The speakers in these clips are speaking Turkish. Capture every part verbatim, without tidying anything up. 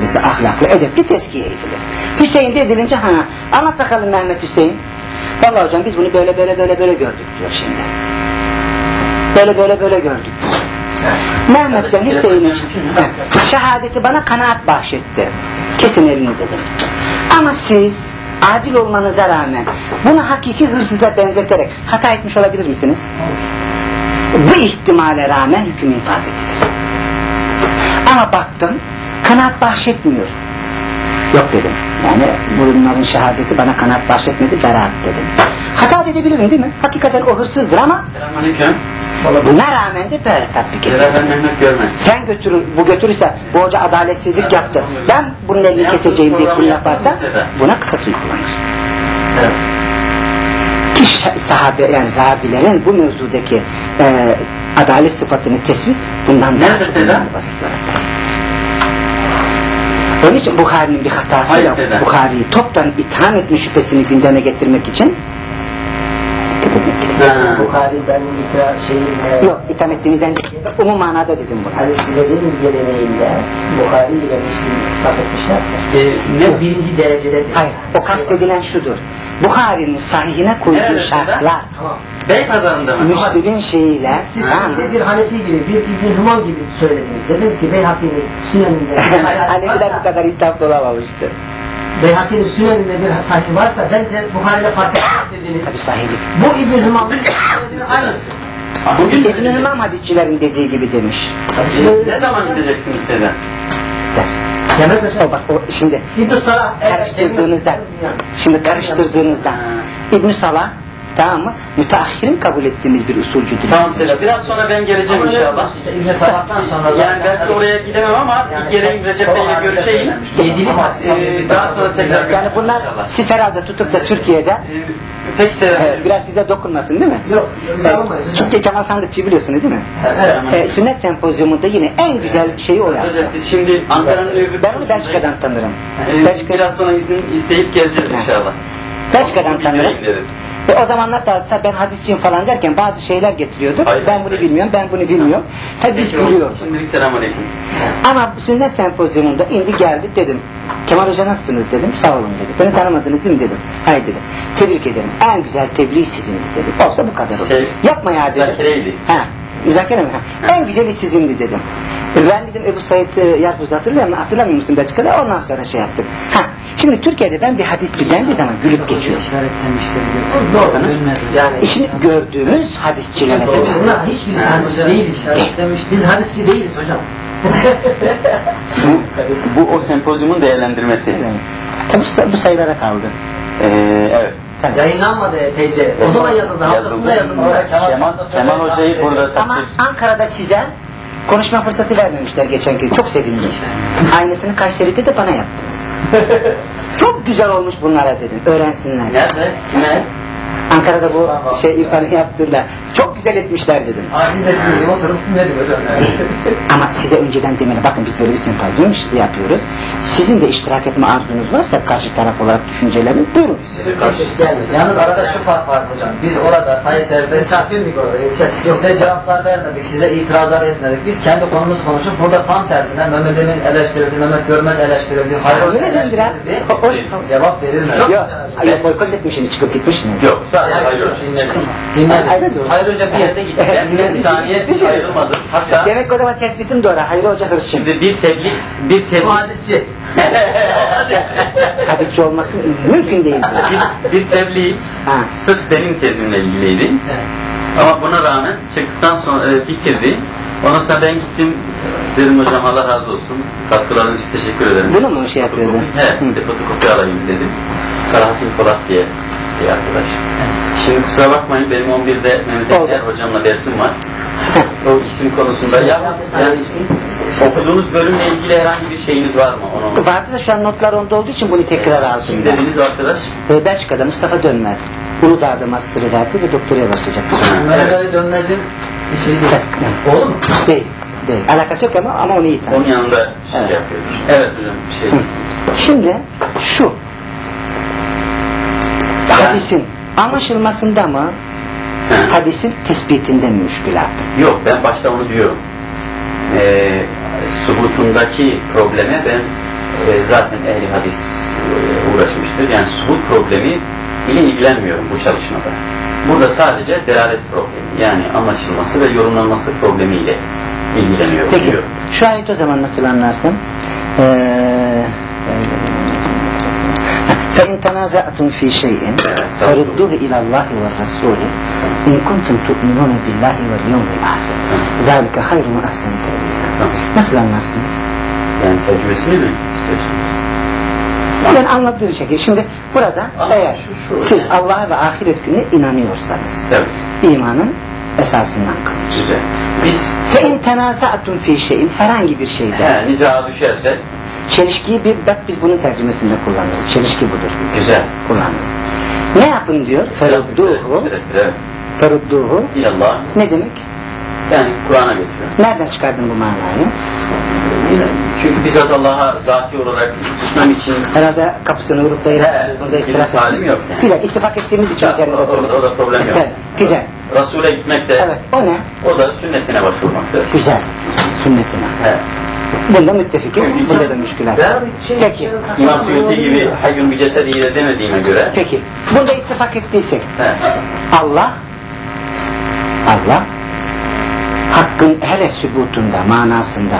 temizli, ahlaklı, edepli tezkiye edilir. Hüseyin de edilince ha anlat bakalım Mehmet Hüseyin. Vallahi hocam biz bunu böyle böyle böyle böyle gördük diyor şimdi. Böyle böyle böyle gördük. Mehmet'ten Hüseyin'in şehadeti bana kanaat bahşetti. Kesin elini dedim. Ama siz adil olmanıza rağmen bunu hakiki hırsıza benzeterek hata etmiş olabilir misiniz? Bu ihtimale rağmen hüküm infaz edilir. Ama baktım kanaat bahşetmiyor. Yok dedim. Yani bunların şehadeti bana kanaat bahşetmedi, beraat dedim. Hata edebilirim değil mi? Hakikaten o hırsızdır ama Selamünaleyküm. buna rağmen de böyle tatbik edilir. Sen götürür, bu götürürse bu hoca adaletsizlik yaptı. Ben bunun elini keseceğim diye bunu yaparsa buna kısas uygulanır. Evet. Ki sahabe yani ravilerin bu mevzudaki e, adalet sıfatını tespit bundan daha basit. Onun için Bukhari'nin bir hatasıyla Bukhari'yi toptan itham etme şüphesini gündeme getirmek için Bukhari benim itham şeyimle yok itham ettiğinizden umum manada dedim bunu. Hadislerin geleneğinde Bukhari ile Müslim bakıtmışlarsa ee, ne birinci derecede bir hayır o kastedilen şudur. Bukhari'nin sahihine koyduğu evet, şartlar tamam. Beypazarı'nda mı? Müslim'in şeyiyle siz, siz şimdi bir Hanefi gibi bir İbn-i Hümam gibi söylediniz. Dediniz ki Beyhaki'nin Sünen'inde Hanefiler bu kadar insaflı olamamıştır. Beyhaki'nin Sünen'inde bir sahih varsa bence Bukhari'yle fark etmek dediğiniz. Tabii sahihlik. Bu İbn-i Hümam'ın aynısı. İbn-i Hümam hadisçilerin dediği gibi demiş. Ne zaman gideceksiniz Sedat? Der. Demez hocam. O bak o şimdi İbn-i Salah karıştırdığınızda şimdi karıştırdığınızda İbn-i Salah tamam mı? Müteahhirin kabul ettiğimiz bir usulcüdür. Tamam Sedat. Biraz sonra ben geleceğim inşallah. İşte İbn-i Salah'tan sonra yani belki oraya gidemem ama yani, bir geleyim Recep Bey'le görüşeyim. Yedili taksim ee, daha sonra tekrar yani bunlar inşallah. Siz herhalde tutup da Türkiye'de ee, peki Sedat. E, biraz size dokunmasın değil mi? Yok. Yok. Çünkü Kemal Sandıkçı biliyorsunuz değil mi? Evet. E, sünnet sempozyumunda yine en güzel şeyi o yaptı. Biz şimdi Ankara'nın öbür... Ben onu Belçika'dan tanırım. Ee, Belçika... Biraz sonra izin isteyip geleceğiz inşallah. Belçika'dan tanırım. Ve o zamanlar da ben hadisçiyim falan derken bazı şeyler getiriyordu. Hayır, ben bunu hayır. bilmiyorum, ben bunu bilmiyorum. Hep biz gülüyoruz. Şimdilik selamünaleyküm. Ama sünnet sempozyumunda indi geldi dedim. Kemal Hoca nasılsınız dedim. Sağ olun dedi. Beni tanımadınız değil mi dedim. Hayır dedim. Tebrik ederim. En güzel tebliğ sizindi dedim. Olsa bu kadar olur. Şey, Yapma ya dedim. Müzakereydi. Ha. Müzakere mi? Ha. En güzeli sizindi dedim. Ben dedim Ebu Said Yarguz'da hatırlıyor musun? Hatırlamıyor musun Belçika'da? Ondan sonra şey yaptık. Ha. Şimdi Türkiye'de ben bir hadisçi dendiği zaman gülüp geçiyor. Doğru. Yani şimdi gördüğümüz hadisçilere biz bunlar hiçbirisi hadisçi değiliz. Biz hadisçi değiliz hocam. bu, bu o sempozyumun değerlendirmesi. Tabii bu sayılara kaldı. Ee, evet. Tabii. Yayınlanmadı epeyce. O zaman yazıldı. Haftasında yazıldı. Kemal, Kemal Hoca'yı burada ama Ankara'da size konuşma fırsatı vermemişler geçen gün. Çok sevindim. Aynısını Kayseri'de de bana yaptınız. Çok güzel olmuş bunlara dedim. Öğrensinler. Nerede? Ne? Ankara'da bu şey İrfan'ı yaptığında çok güzel etmişler dedim. Abi biz de sizin gibi oturup dinledik hocam. Ama size önceden demeli, bakın biz böyle bir sempozyum yapıyoruz. Sizin de iştirak etme arzunuz varsa karşı taraf olarak düşünceleriniz buyurun. Gelmedi. Yalnız arada şu fark var hocam. Biz orada Kayseri'de misafirdik orada. Size cevaplar vermedik, size itirazlar etmedik. Biz kendi konumuzu konuşup burada tam tersine Mehmet Emin eleştirildi, Mehmet Görmez eleştirildi, Hayır Hoca eleştirildi. Cevap verilmedi. Yok, yok boykot etmişsiniz, çıkıp gitmişsiniz. Yok. Hayır Hoca. Dinledim. Hayır Hoca bir yerde gitti. Ben bir saniye ayrılmadım. Hatta demek o zaman tespitim doğru. Hayır Hoca hırsçı. Şimdi bir tebliğ, bir tebliğ. Bu hadisçi. Hadisçi olması mümkün değil. bir, bir tebliğ ha. sırf benim tezimle ilgiliydi. Evet. Ama buna rağmen çıktıktan sonra e, bitirdi. Ondan sonra ben gittim. Dedim hocam Allah razı olsun. Katkılarınız için teşekkür ederim. Bunu mu şey yapıyordu? He, bir de fotokopi alayım dedim. Salahattin Polat diye bir arkadaş. Evet. Şimdi kusura bakmayın benim on birde Mehmet Ekler hocamla dersim var. O isim konusunda yalnız yani okuduğunuz bölümle ilgili herhangi bir şeyiniz var mı? Onu... Vardı da şu an notlar onda olduğu için bunu tekrar aldım. Kim dediniz arkadaş? Ee, Belçika'da Mustafa Dönmez. Uludağ'da master'ı verdi ve doktoraya başlayacak. Mehmet Dönmez'in şey değil. Oğlu mu? Değil. Değil. Alakası yok ama ama onu iyi tanıyor. Onun yanında şey evet. yapıyoruz. Evet hocam. Şey. Şimdi şu yani, hadisin anlaşılmasında mı He. hadisin tespitinde mi müşkülat? Yok ben başta onu diyorum. Ee, subutundaki probleme ben e, zaten ehli hadis e, uğraşmıştır. Yani subut problemi ile ilgilenmiyorum bu çalışmada. Burada sadece delalet problemi, yani anlaşılması ve yorumlanması problemiyle ilgileniyorum. Peki, diyor. şu ayet o zaman nasıl anlarsın? Ee, فَاِنْ تَنَازَعْتُمْ ف۪ي شَيْءٍ فَرُدُّهُ اِلَى اللّٰهِ وَالرَّسُولِ اِنْ كُنْتُمْ تُؤْمِنُونَ بِاللّٰهِ وَالْيَوْمِ الْآخِرِ ذَٰلِكَ خَيْرٌ وَأَحْسَنُ تَأْوِيلًا. Nasıl anlarsınız? Yani tecrübesini mi istiyorsunuz? Ben anlattığım şekilde. Şimdi burada Ama eğer şu, şu, siz Allah'a ve ahiret gününe inanıyorsanız, evet. imanın esasından kalır. Güzel. Biz فَاِنْ تَنَازَعْتُمْ ف۪ي شَيْءٍ herhangi bir şeyde he, nizaha düşerse çelişkiyi bir, bak biz bunun tercümesinde kullanırız. Çelişki budur. güzel. Kullanırız. Ne yapın diyor? Ferudduhu. Ferudduhu. İlallah. Ne demek? Yani Kur'an'a getiriyor. Nereden çıkardın bu manayı? Çünkü bizzat Allah'a zati olarak tutmam için Herhalde kapısını vurup da He, burada bir ihtilaf halim yok yani. Güzel, ittifak ettiğimiz için Ya, üzerinde o- orada- orada problem yok. Güzel, güzel. Resul'e gitmek de Evet, o ne? o da sünnetine başvurmaktır. Güzel. Sünnetine. He. Bunda müttefikiz, bunda da müşkülat. Peki, İmam Suyuti gibi hayyun bir cesediyle demediğime göre peki. Bunda ittifak ettiysek, he, Allah, Allah, hakkın hele sübutunda, manasında,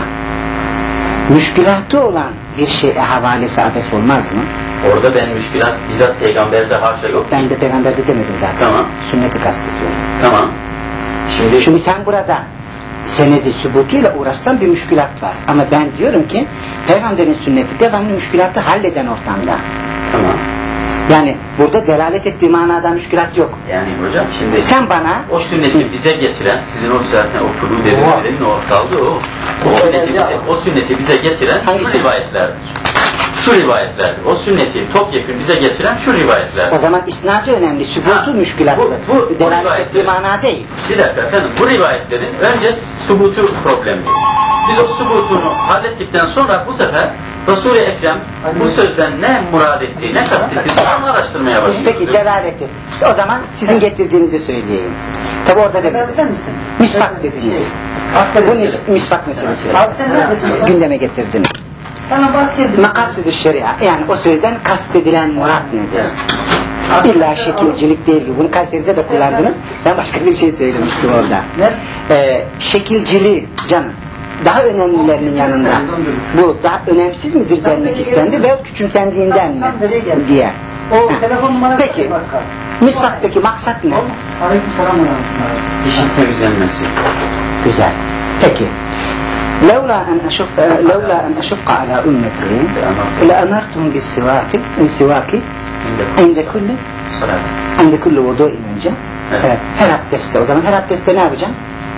müşkülatı olan bir şeye havalesi abes olmaz mı? orada ben müşkülat bizzat peygamberde haşa yok. Ben de peygamberde demedim zaten. Tamam. Sünneti kastediyorum. Tamam. Şimdi, Şimdi sen burada senedi sübutuyla uğraştan bir müşkülat var. Ama ben diyorum ki peygamberin sünneti devamlı müşkülatı halleden ortamda. tamam. Yani burada delalet ettiği manada müşkülat yok. Yani hocam şimdi Sen bana o sünneti bize getiren, sizin o zaten o furu derin o kaldı o. O sünneti bize, o sünneti bize getiren Hangisi? şu rivayetlerdir. Şu rivayetlerdir. O sünneti topyekun bize getiren şu o rivayetlerdir. zaman isnadı önemli, sübutu Ha, müşkülatlı. bu- bu- bu delalet rivayetleri- ettiği mana değil. Bir dakika efendim, bu rivayetlerin önce subutu problemli. Biz o subutunu hallettikten sonra bu sefer Resul-i Ekrem bu sözden ne murad ettiği, ne kastettiği onu araştırmaya başlıyoruz. Peki delaleti. O zaman sizin getirdiğinizi söyleyeyim. Tabi orada demediniz. misin? Misvak dediniz. Bu ne? Misvak meselesi. Abi sen neredesin? Gündeme getirdiniz. Tamam bas geldim. Makasıd-ı şeria, yani o sözden kastedilen murat nedir? İlla şekilcilik değil gibi. Bunu Kayseri'de de kullandınız. Ben başka bir şey söylemiştim orada. Ne? Ee, şekilciliği canım. Daha önemlilerinin yanında. Bu daha önemsiz midir denmek istendi ve küçümsendiğinden mi? Diye. O Ha. telefon numarası. Peki, misvaktaki maksat ne? Aleyküm selam. İşin temizlenmesi. Güzel. Peki. لولا أن أشق لولا أن أشق على أمتي لأمرتهم بالسواك بالسواك عند كل Salat. عند كل وضوء önce. Evet. Evet. Her abdestte. O zaman her abdestte ne yapacağım?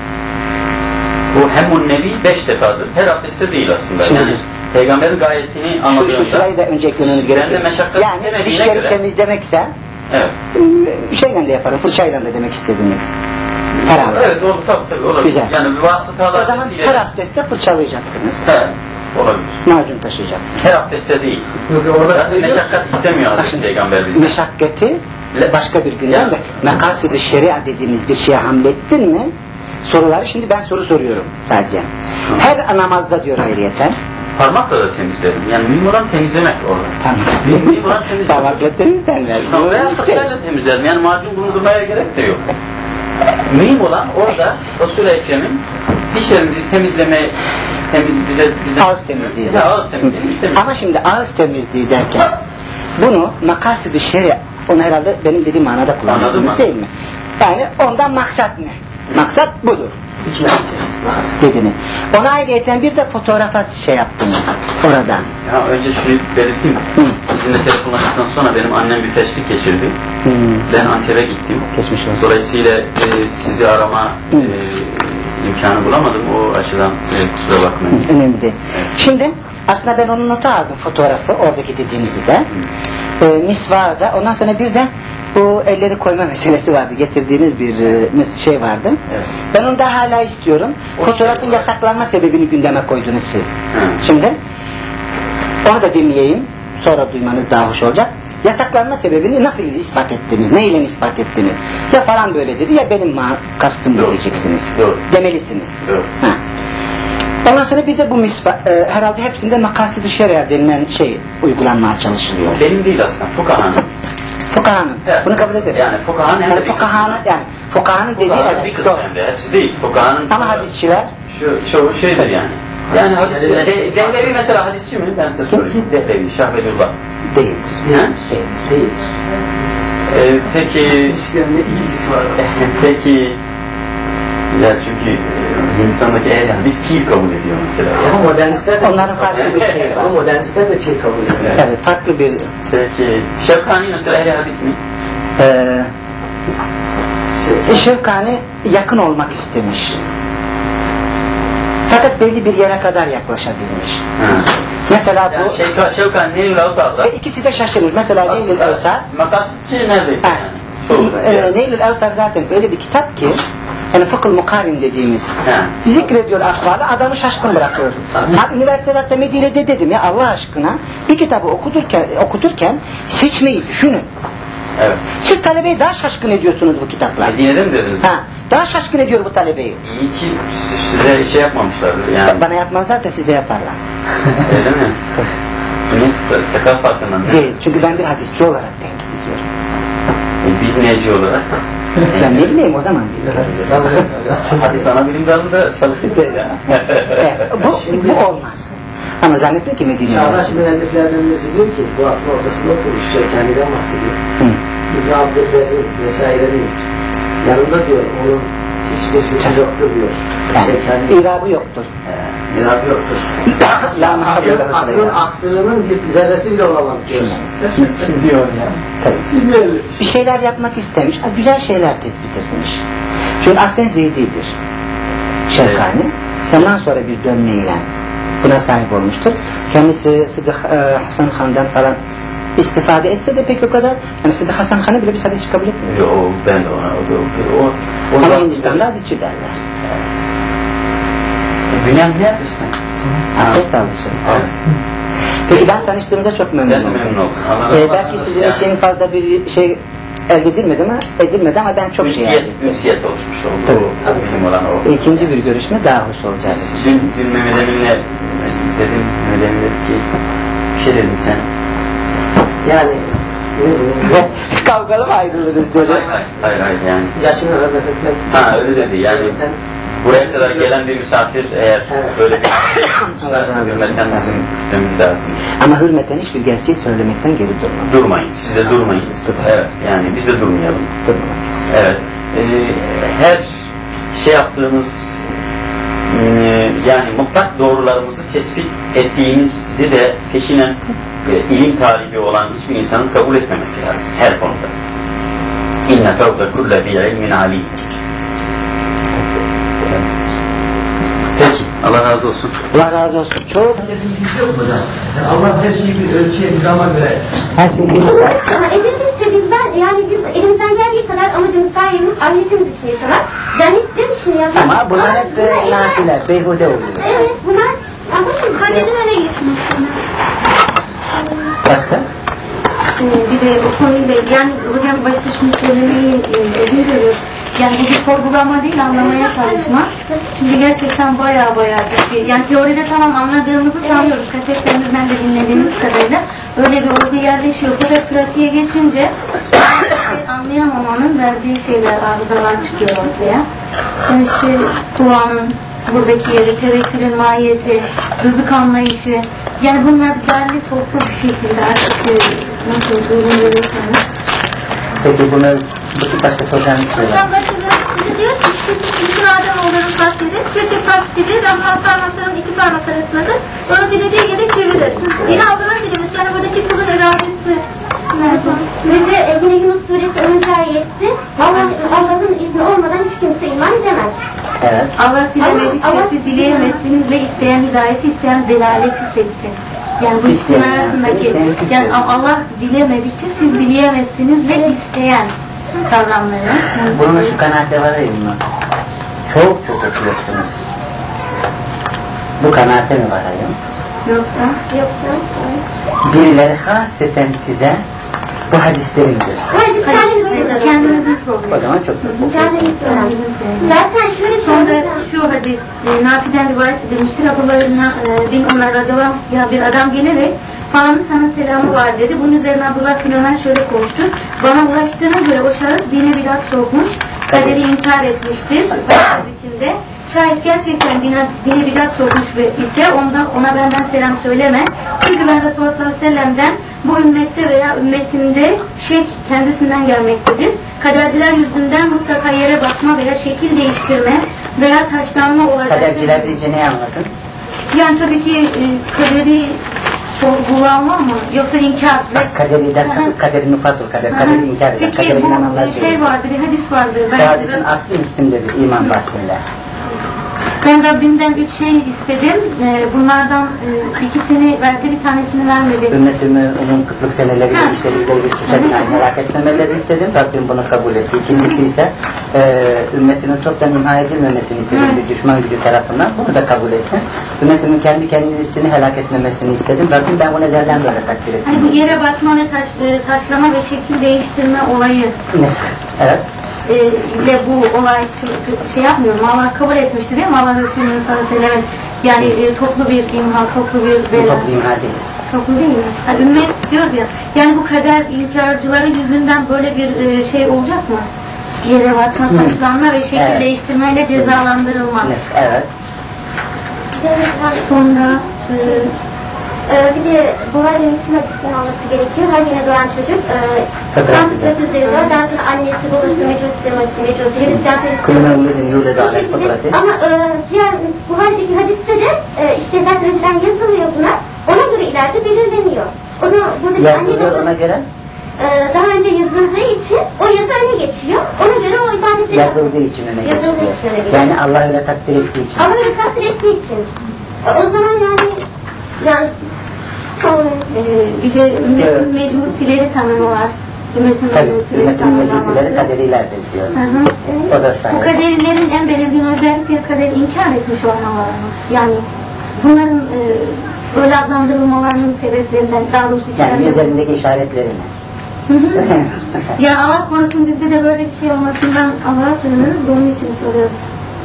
Bu hemun nevi beş defadır. Her abdestte değil aslında. Şimdi- Yani peygamberin gayesini Şu, anladığında. şu şurayı da önce eklememiz Ben de gerekiyor. meşakkat Yani istemediğine dişleri göre- temizlemekse Evet. ıı, şeyle de yaparım. Fırçayla da demek istediğiniz. Herhalde. Evet doğru tabii tabii olabilir. Güzel. Yani bir vasıtalar O zaman vesile- her abdestte fırçalayacaksınız. He, olabilir. Macun taşıyacaksınız. Her abdestte değil. Yok orada Zaten meşakkat istemiyor Bak Hazreti şimdi, Peygamber bizden. meşakkati başka bir günden de mekasıd-ı şeria dediğimiz bir şeye hamlettin mi soruları şimdi ben soru soruyorum sadece. Her namazda diyor ayrıyeten. Parmakla da temizlerim. Yani mühim olan temizlemek orada. Mühim olan temizlemek. Parmakla temizlenmez. Tamam, veya fırçayla temizlerim. Yani macun bulundurmaya gerek de yok. Mühim olan orada Resul-i Ekrem'in dişlerimizi temizlemeye temiz bize bize Ağız temizliği. Ya, ağız temizliği. istemiyor. Ama şimdi ağız temizliği derken bunu makasıd-ı şeria, onu herhalde benim dediğim manada Anladım, kullanıyorsunuz anladım. değil mi? Yani ondan maksat ne? Maksat budur. Dediniz. Ona ayrıyeten bir de fotoğrafa şey yaptınız oradan. Ya önce şunu belirteyim. Hı. Sizinle telefonlaştıktan sonra benim annem bir feşlik geçirdi. Hmm. Ben Antep'e gittim. Geçmiş olsun. Dolayısıyla e, sizi arama Hı. e, imkanı bulamadım. O açıdan e, kusura bakmayın. Önemli değil. Şimdi aslında ben onu nota aldım, fotoğrafı oradaki dediğinizi de. E, misvağı da, ondan sonra bir de bu elleri koyma meselesi vardı. Getirdiğiniz bir e, mes- şey vardı. Evet. Ben onu da hala istiyorum. O Fotoğrafın şey- yasaklanma sebebini gündeme koydunuz siz. Hı. Şimdi onu da dinleyeyim. Sonra duymanız daha hoş olacak. Yasaklanma sebebini nasıl ispat ettiniz? Ne ile ispat ettiniz? Ya falan böyle dedi ya benim ma- kastım bu Doğru. diyeceksiniz. Doğru. Demelisiniz. Doğru. Ha. Ondan sonra bir de bu misbah, e, herhalde hepsinde makasidi şeria denilen şey uygulanmaya çalışılıyor. Benim değil aslında, fukahanın. Fukahanın. Evet. Bunu kabul edelim. Yani fukahanın hem de Yani bir fukahanın, yani fukahanın dediği Fukahanın bir evet. kısmı Doğru. hem de, hepsi değil. Fukahanın Ama hadisçiler şu, şu şeydir yani. Yani hadis, de, Dehlevi mesela hadisçi mi? Ben size sorayım. Dehlevi, Şah Velullah. değildir. Ha? Değildir. Değil. Ee, peki, İlişkilerinde ilgisi var. peki, ya çünkü e, insandaki el yani biz pir kabul ediyor mesela. Ama Yani. modernistler de Onların farklı bir şeyi var. Ama modernistler de pir kabul ediyor. Evet, farklı bir Peki, Şevkani mesela ehli hadis mi? e, Şey, Şevkani yakın olmak istemiş. Fakat belli bir yere kadar yaklaşabilmiş. Ha. Mesela Yani bu Şevka, Şevkani Neylül Avtar'da ve ikisi de şaşırmış. Mesela Neylül Evtar makasitçi neredeyse Ha. yani. Çoğu. e, Neylül Evtar zaten öyle bir kitap ki yani fıkıh mukarin dediğimiz Ha. zikrediyor akvalı, adamı şaşkın bırakıyor. Ha, üniversitede hatta Medine'de dedim ya Allah aşkına bir kitabı okuturken, okuturken seçmeyi düşünün. Evet. Siz talebeyi daha şaşkın ediyorsunuz bu kitaplar. Medine'de mi dediniz? Ha, daha şaşkın ediyor bu talebeyi. İyi ki size şey yapmamışlardır yani. Bana yapmazlar da size yaparlar. Öyle mi? Niye sa- sakal farkından ne? Değil. Çünkü ben bir hadisçi olarak tenkit ediyorum. E, biz neci olarak? Ben ne bileyim o zaman biz. Hadis ana bilim dalında çalıştık ya. Evet, bu, bu olmaz. Ama zannetmiyor ki Medine'de. Çağdaş müelliflerden birisi diyor ki bu asrın ortasında oturmuş şey kendinden bahsediyor. Hı. İbn Abdülberri vesaire değil. Yanında diyor onun hiçbir suçu yoktur diyor. Şey kendi Yani, irabı yoktur. irabı yoktur. La mahabbe Aklın, aklın aksırının bir zerresi bile olamaz diyor. Kim diyor ya? Tabii. Bir şeyler yapmak istemiş, güzel şeyler tespit etmiş. Çünkü aslen Zeydi'dir. Şevkani. Ondan sonra bir dönmeyle buna sahip olmuştur. Kendisi Sıddık e, Hasan Han'dan falan istifade etse de pek o kadar, yani Sıddık Hasan Han'ı bile bir hadisçi kabul etmiyor. Yok ben de ona, o, o, o, o Ama Hindistan'da hadisçi derler. Bünyamin ne yapıyorsun? Abdest aldışı. Evet. Peki ben tanıştığımda çok memnun Ben de oldum. memnun oldum. Allah razı Ee, olsun. belki sizin Yani için fazla bir şey elde edilmedi ama edilmedi ama ben çok şey ünsiyet, aldım. ünsiyet oluşmuş oldu. Tabii. O, benim olan o. İkinci bir görüşme daha hoş olacak. Dün, dün Mehmet Emin'le dedim, Mehmet Emin dedi ki bir şey dedin sen. Yani ne bileyim, Kavgalı mı ayrılırız dedi. Hayır, hayır, hayır, hayır yani. yaşını hürmet etmek. Ha öyle dedi yani. Buraya kadar gelen bir misafir eğer Evet. böyle bir misafir hürmetten bizim gitmemiz lazım. Ama hürmeten hiçbir gerçeği söylemekten geri durmam. Durmayın, siz de durmayın. Evet, yani biz de durmayalım. Durmam. Evet, ee, her şey yaptığımız e, yani mutlak doğrularımızı tespit ettiğimizi de peşinen e, ilim talibi olan hiçbir insanın kabul etmemesi lazım her konuda. İnne fevze kulle bi ilmin alim. Peki, Allah razı olsun. Allah razı olsun. Çok Allah her şeyi bir ölçüye bir zaman göre. her şey güzel. Ama edilmişse bizden yani biz elimizden geldiği kadar amacımız daim ahiretimiz için yaşamak. Cennet demişim ya. Ama bunlar hep de nafiler, beyhude oluyor. Evet bunlar ama şimdi kaderin öne geçmesi. Başka? Şimdi bir de bu konuyla yani hocam başta şunu söylemeyi özür diliyorum. Yani bu bir sorgulama değil, anlamaya çalışma. Çünkü gerçekten baya baya ciddi. Yani teoride tamam anladığımızı sanıyoruz. Kasetlerimizden de dinlediğimiz kadarıyla. Öyle bir olgu yerleşiyor. Fakat pratiğe geçince anlayamamanın verdiği şeyler arızalar çıkıyor ortaya. Sonra işte duanın buradaki yeri, tevekkülün mahiyeti, rızık anlayışı. Yani bunlar derli toplu bir şekilde artık e, nasıl uygun veriyorsanız. Peki bunu bu başka soracağım bir şey var. Hocam başında size diyor ki siz bütün Ademoğulların tasviri sürekli tasviri Rahman parmaklarının iki parmak arasındadır. Onu dilediği gibi çevirir. Yine algılan dilimiz yani buradaki kulun iradesi. Ve de e, yine Yunus suresi onuncu ayeti Allah, Allah'ın izni olmadan hiç kimse iman edemez. Evet. Allah dilemedikçe siz dileyemezsiniz ve isteyen hidayeti isteyen delaleti seçsin. Yani bu ikisinin arasındaki yani Allah dilemedikçe siz dileyemezsiniz ve isteyen kavramları. Yani Bunun şu kanaate varayım mı? Çok çok okuyorsunuz. Bu kanaate mi varayım? Yoksa? Yoksa? Birileri hasreten size Bu hadislerin diyor. Hayır, kendiniz böyle. Kendimizin problemi. O zaman çok çok. Kendiniz böyle. Zaten şöyle bir şey Sonra olacak. şu hadis e, Nafi'den rivayet edilmiştir. Abdullah e, bin Ömer radıyallahu anh, ya bir adam gelerek falanın sana selamı var dedi. Bunun üzerine Abdullah bin Ömer şöyle konuştu. Bana ulaştığına göre o şahıs dine bidat sokmuş, kaderi inkar etmiştir. Hadis içinde. Şayet gerçekten dine, dine bidat sokmuş ve ise ondan, ona benden selam söyleme. Çünkü ben Resulullah sallallahu aleyhi ve sellem'den bu ümmette veya ümmetimde şek kendisinden gelmektedir. Kaderciler yüzünden mutlaka yere basma veya şekil değiştirme veya taşlanma olacaktır. Kaderciler deyince ne anladın? Yani tabii ki e, kaderi sorgulama mı? Yoksa inkar. Bak kaderiden kasıt kaderi nufatul kader. Kaderi inkar eden. Kaderi Peki inananlar bu şey vardı, bir hadis vardı. Bu Ben, hadisin aslı üstündedir iman bahsinde. ben Rabbimden üç şey istedim. E, bunlardan e, ikisini verdi, bir tanesini vermedi. Ümmetimi onun kıtlık seneleri Ha. işledikleri bir şüpheden merak etmemeleri istedim. Rabbim bunu kabul etti. İkincisi ise e, ümmetimin toptan imha edilmemesini istedim Hı. bir düşman gücü tarafından. Bunu da kabul ettim. Ümmetimin kendi kendisini helak etmemesini istedim. Rabbim ben bunu ezelden böyle takdir ettim. Hani bu yere basma ve taş, e, taşlama ve şekil değiştirme olayı Mesela. Evet. e, ile bu olay ç- ç- şey yapmıyorum. Allah kabul etmiştir değil mi? Allah Resulü'nün sallallahu aleyhi ve sellem yani e, toplu bir imha, toplu bir Bu bela. toplu imha değil. Toplu değil mi? Yani ümmet diyor ya. Yani bu kader inkarcıları yüzünden böyle bir e, şey olacak mı? Yere batma, Hı. taşlanma ve şekil Evet. değiştirmeyle cezalandırılma. Mesela. Evet. Sonra e, Ee, bir de Buhari Müslüm hadisinin olması gerekiyor. Her yine doğan çocuk e, Tabii. tam sıfır üzerinden daha sonra annesi, babası, mecosi, mecosi, Hristiyan Kulüme ümmetin yurda bu alek şekilde. fotoğrafı. Ama e, diğer Buhari'deki hadiste de e, işte zaten önceden yazılıyor buna. Ona göre ileride belirleniyor. Onu buradaki anne Yazılıyor baba ona göre. e, daha önce yazıldığı için o yazı öne geçiyor. Ona göre o ibadetleri Yazıldığı için öne Yazıldığı için öne geçiyor. geçiyor. Yani Allah öyle takdir ettiği için. Ama öyle takdir ettiği için. E, o zaman yani yani e, bir de ümmetin mecusileri tanımı var. Ümmetin Tabii. mecusileri Ümmetin tanımlaması. meclisileri kaderiylerdir diyor. Hı hı. O da Bu sayılır. kaderlerin en belirgin özellikleri kaderi inkar etmiş olmaları. Yani bunların e, böyle adlandırılmalarının sebeplerinden daha doğrusu Yani içeride. üzerindeki işaretlerini. Hı hı. Ya Allah korusun bizde de böyle bir şey olmasından Allah'a sığınırız da onun için soruyoruz.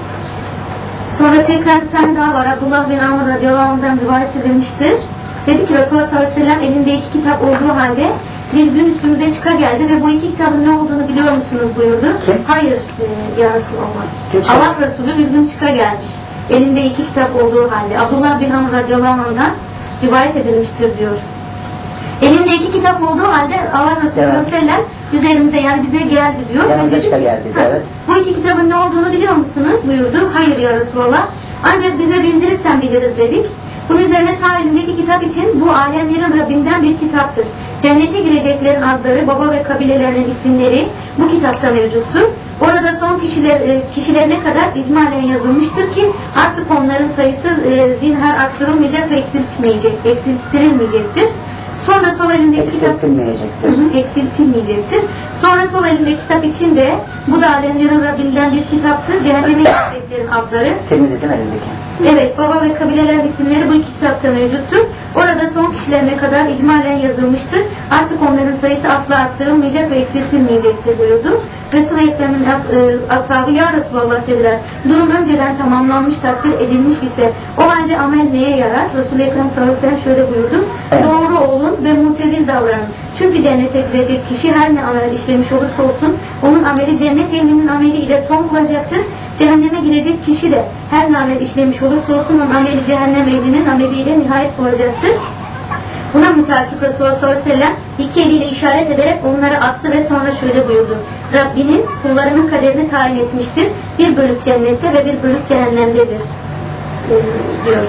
Sonra tekrar bir tane daha var. Abdullah bin Amr radıyallahu anh'dan rivayet edilmiştir. Dedi ki Resulullah sallallahu aleyhi ve sellem elinde iki kitap olduğu halde bir gün üstümüze çıka geldi ve bu iki kitabın ne olduğunu biliyor musunuz buyurdu. Kim? Hayır e, ya Resulallah. Kim şey? Allah Resulü bir gün çıka gelmiş. Elinde iki kitap olduğu halde. Abdullah bin Amr radıyallahu anh'dan rivayet edilmiştir diyor. Elinde iki kitap olduğu halde Allah Resulü sallallahu aleyhi ve sellem üzerimize yani bize geldi diyor. Yanımıza Ve dedi çıka ki, geldi, "Ha, evet. Bu iki kitabın ne olduğunu biliyor musunuz buyurdu. Hayır ya Resulallah. Ancak bize bildirirsen biliriz dedik. Bunun üzerine sağ elindeki kitap için bu alemlerin Rabbinden bir kitaptır. Cennete gireceklerin adları, baba ve kabilelerinin isimleri bu kitapta mevcuttur. Orada son kişiler, kişilerine kadar icmalen yazılmıştır ki artık onların sayısı e, zinhar artırılmayacak ve eksiltmeyecek, eksiltirilmeyecektir. Sonra sol elindeki kitap Eksiltilmeyecektir. Hı hı, eksiltilmeyecektir. Sonra sol elindeki kitap için de bu da alemlerin Rabbinden bir kitaptır. Cehenneme gireceklerin adları. Temizledim elindeki. Evet, baba ve kabilelerin isimleri bu iki kitapta mevcuttur. Orada son kişilerine kadar icmalen yazılmıştır. Artık onların sayısı asla arttırılmayacak ve eksiltilmeyecektir buyurdu. Resul-i Ekrem'in as, e, ashabı ya Resulallah dediler. Durum önceden tamamlanmış, takdir edilmiş ise o halde amel neye yarar? Resul-i Ekrem sallallahu aleyhi ve sellem şöyle buyurdu. Evet. Doğru olun ve mutedil davranın. Çünkü cennete girecek kişi her ne amel işlemiş olursa olsun onun ameli cennet ehlinin ameli ile son bulacaktır. Cehenneme girecek kişi de her ne amel işlemiş olursa olsun onun ameli cehennem ehlinin ameliyle nihayet bulacaktır. Buna mütakip Resulullah sallallahu aleyhi ve sellem iki eliyle işaret ederek onları attı ve sonra şöyle buyurdu. Rabbiniz kullarının kaderini tayin etmiştir. Bir bölük cennette ve bir bölük cehennemdedir. Ee, diyor.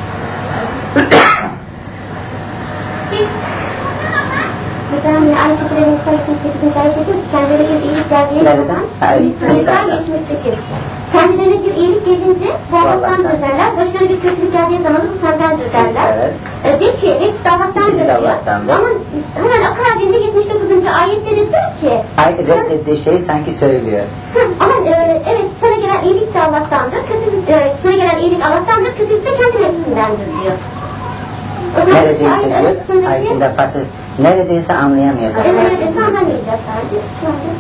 Hocam yine aynı şekilde Nisa yetmiş sekizinci ayet ediyor ki kendilerine bir iyilik geldiği Nereden? zaman Hayır, Nisa Nisa'da. yetmiş sekiz. Kendilerine bir iyilik gelince bu Allah'tandır Allah'tan. derler. Başlarına bir kötülük geldiği zaman da bu sendendir derler. Evet. E, de ki hepsi de Allah'tandır İkisi de diyor. Allah'tandır. Ama hemen akabinde yetmiş dokuzuncu ayette de diyor ki Ay reddettiği şeyi sanki söylüyor. Hı, ama e, evet sana gelen iyilik de Allah'tandır. Kötülük, e, sana gelen iyilik Allah'tandır. Kötülük ise kendi nefsindendir diyor. Neredeyse diyor, ayetinde parça, neredeyse anlayamayacak. Evet, evet, anlamayacak sadece. Şöyle.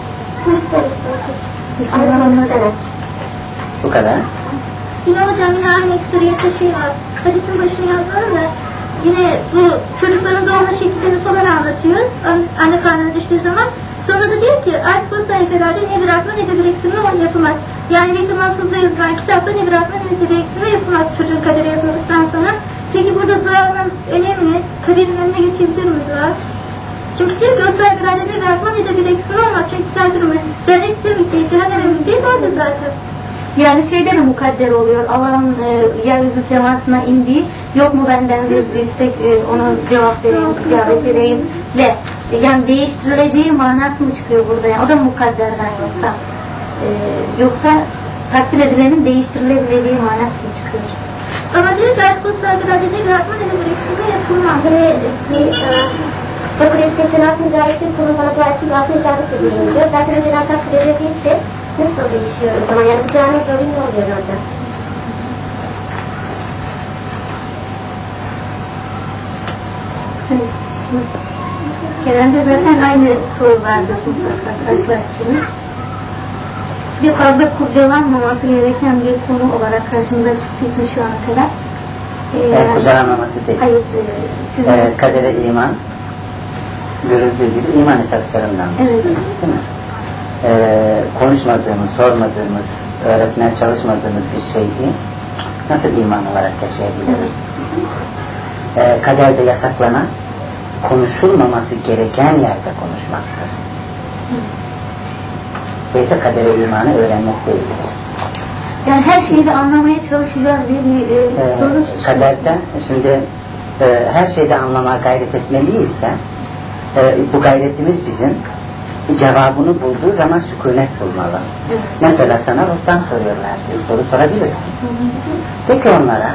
Hiç anlamadım. Bu kadar. Yine hocam yine aynı ekseriyette şey var. Hadisin başını yazmalı da yine bu çocukların doğma şekillerini falan anlatıyor. An- Anne karnına düştüğü zaman. Sonra da diyor ki artık o sayfelerde ne bir artma ne de bir eksilme onu yapamaz. Yani Reklamsız'da yazılan kitapta ne bir artma ne de bir eksilme yapamaz çocuğun kaderi yazıldıktan sonra. Peki burada duanın önemli. Kaderin önüne geçebilir mi dua? Çünkü diyor ki o sayfelerde ne bir artma ne de bir eksilme olmaz. Çünkü sayfelerde cennette biteceği, cehennem biteceği vardı zaten. Yani şeyde mi mukadder oluyor? Allah'ın e, yeryüzü semasına indiği, yok mu benden bir istek, e, ona cevap vereyim, icabet edeyim de, yani değiştirileceği manası mı çıkıyor burada? Yani o da mukadderden yoksa, e, yoksa takdir edilenin değiştirilebileceği manası mı çıkıyor? Ama diyor ki artık o sayfelerde ne bir artma ne de bir eksilme yapılmaz. Hani kabul etsin, aslında icabetleri kulun bana duarsın, aslında icabet edilmiyor. Zaten önceden takdir edildiyse nasıl değişiyor o zaman? Yani bu duanın rolü ne oluyor orada? Genelde zaten aynı sorulardır mutlaka karşılaştığımız. Bir fazla kurcalanmaması gereken bir konu olarak karşımıza çıktığı için şu ana kadar. Ee, Evet, kurcalanmaması değil. Hayır, e, sizin... Ee, kadere iman, görüldüğü gibi iman esaslarından. Evet. Değil mi? Ee, konuşmadığımız, sormadığımız, öğretmeye çalışmadığımız bir şeyi nasıl iman olarak yaşayabiliriz? Ee, kaderde yasaklanan, konuşulmaması gereken yerde konuşmaktır. Dolayısıyla kadere imanı öğrenmek değildir. Yani her şeyi de anlamaya çalışacağız diye bir e, Ee, soru. kaderden, şimdi e, her şeyde anlamaya gayret etmeliyiz de e, bu gayretimiz bizim cevabını bulduğu zaman sükunet bulmalı. Evet. Mesela sana ruhtan soruyorlar diyor, soru sorabilirsin. Peki onlara,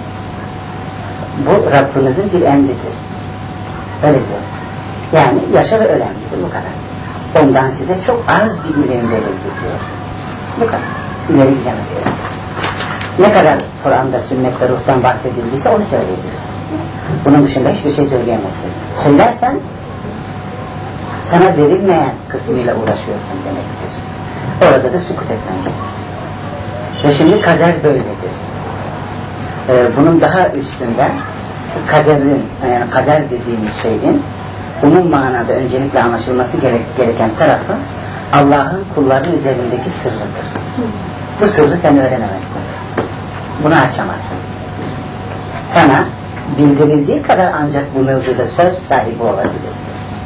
bu Rabbinizin bir emridir. Öyle diyor. Yani yaşa ve ölemlidir, bu kadar. Ondan size çok az bir ilim verildi diyor. Bu kadar. İleri gidemez. Ne kadar Kur'an'da, sünnette, ruhtan bahsedildiyse onu söyleyebilirsin. Bunun dışında hiçbir şey söyleyemezsin. Söylersen sana verilmeyen kısmıyla uğraşıyorsun demektir. Orada da sükut etmen gerekir. Ve şimdi kader böyledir. Ee, bunun daha üstünden kaderin, yani kader dediğimiz şeyin umum manada öncelikle anlaşılması gerek, gereken tarafı Allah'ın kulların üzerindeki sırrıdır. Bu sırrı sen öğrenemezsin. Bunu açamazsın. Sana bildirildiği kadar ancak bu mevzuda söz sahibi olabilirsin.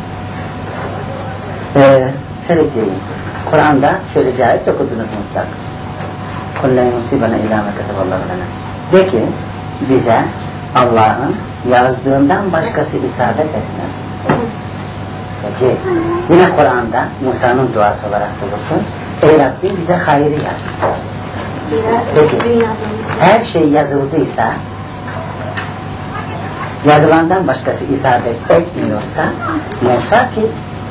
Ee, şöyle diyeyim, Kur'an'da şöyle bir ayet okudunuz mutlak. Kullâ musibana ilâ me keteballahu lena. De ki bize Allah'ın yazdığından başkası isabet etmez. Peki yine Kur'an'da Musa'nın duası olarak bulursun. Ey Rabbim bize hayrı yaz. Peki her şey yazıldıysa, yazılandan başkası isabet etmiyorsa, Musa ki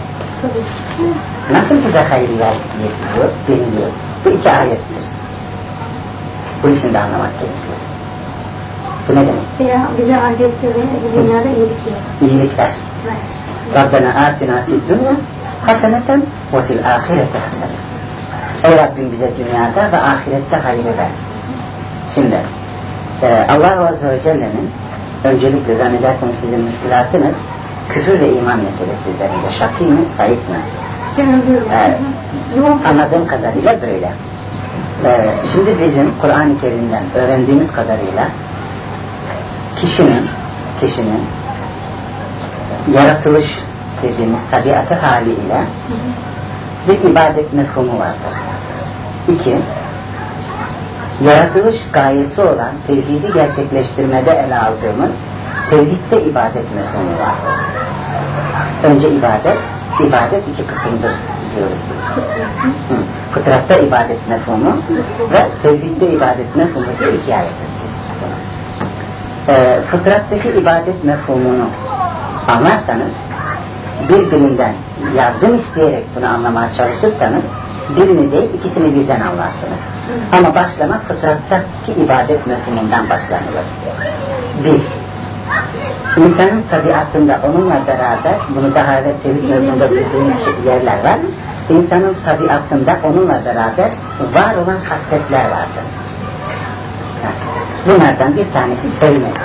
nasıl bize hayrı yaz diye diyor, deniliyor. Bu iki ayettir. Bu işini de anlamak gerekiyor. Bu ne demek? Veya bize ahirette ve bu dünyada iyilik yap. İyilikler. Rabbena atina fid dünya haseneten ve fil ahirete hasenet. Ey Rabbim bize dünyada ve ahirette hayrı ver. Şimdi e, Allah Azze ve Celle'nin öncelikle zannedersem sizin müşkülatınız küfür ve iman meselesi üzerinde. Şakî mi, sahip mi? Ee, anladığım kadarıyla böyle. Ee, şimdi bizim Kur'an-ı Kerim'den öğrendiğimiz kadarıyla kişinin kişinin yaratılış dediğimiz tabiatı haliyle bir ibadet mefhumu vardır. İki, yaratılış gayesi olan tevhidi gerçekleştirmede ele aldığımız tevhidde ibadet mefhumu vardır. Önce ibadet, ibadet iki kısımdır diyoruz biz. Hı. Fıtratta ibadet mefhumu ve tevhidde ibadet mefhumu diye iki ayetiz biz. Ee, fıtrattaki ibadet mefhumunu anlarsanız, birbirinden yardım isteyerek bunu anlamaya çalışırsanız, birini değil ikisini birden anlarsınız. Ama başlamak fıtrattaki ibadet mefhumundan başlanılır. Bir, İnsanın tabiatında onunla beraber, bunu daha evvel tevhid yolunda duyduğumuz yerler var. İnsanın tabiatında onunla beraber var olan hasletler vardır. Bunlardan bir tanesi sevmedir.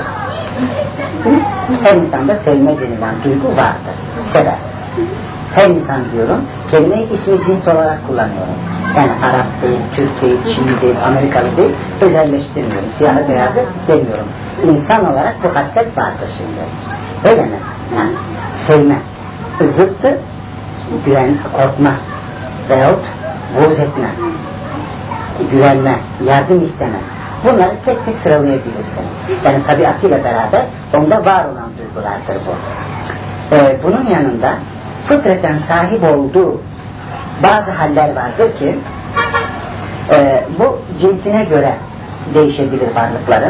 Her insanda sevme denilen duygu vardır. Sever. Her insan diyorum, kelimeyi ismi cins olarak kullanıyorum. Yani Arap değil, Türk değil, Çinli değil, Amerikalı değil, özelleştirmiyorum. Siyahı beyazı demiyorum. İnsan olarak bu haslet vardır şimdi. Öyle mi? Yani sevme. Zıttı, güven, korkma veyahut buğz etme, güvenme, yardım isteme. Bunları tek tek sıralayabilirsin. Yani tabiatıyla beraber onda var olan duygulardır bu. Ee, bunun yanında fıtraten sahip olduğu bazı haller vardır ki e, bu cinsine göre değişebilir varlıkların.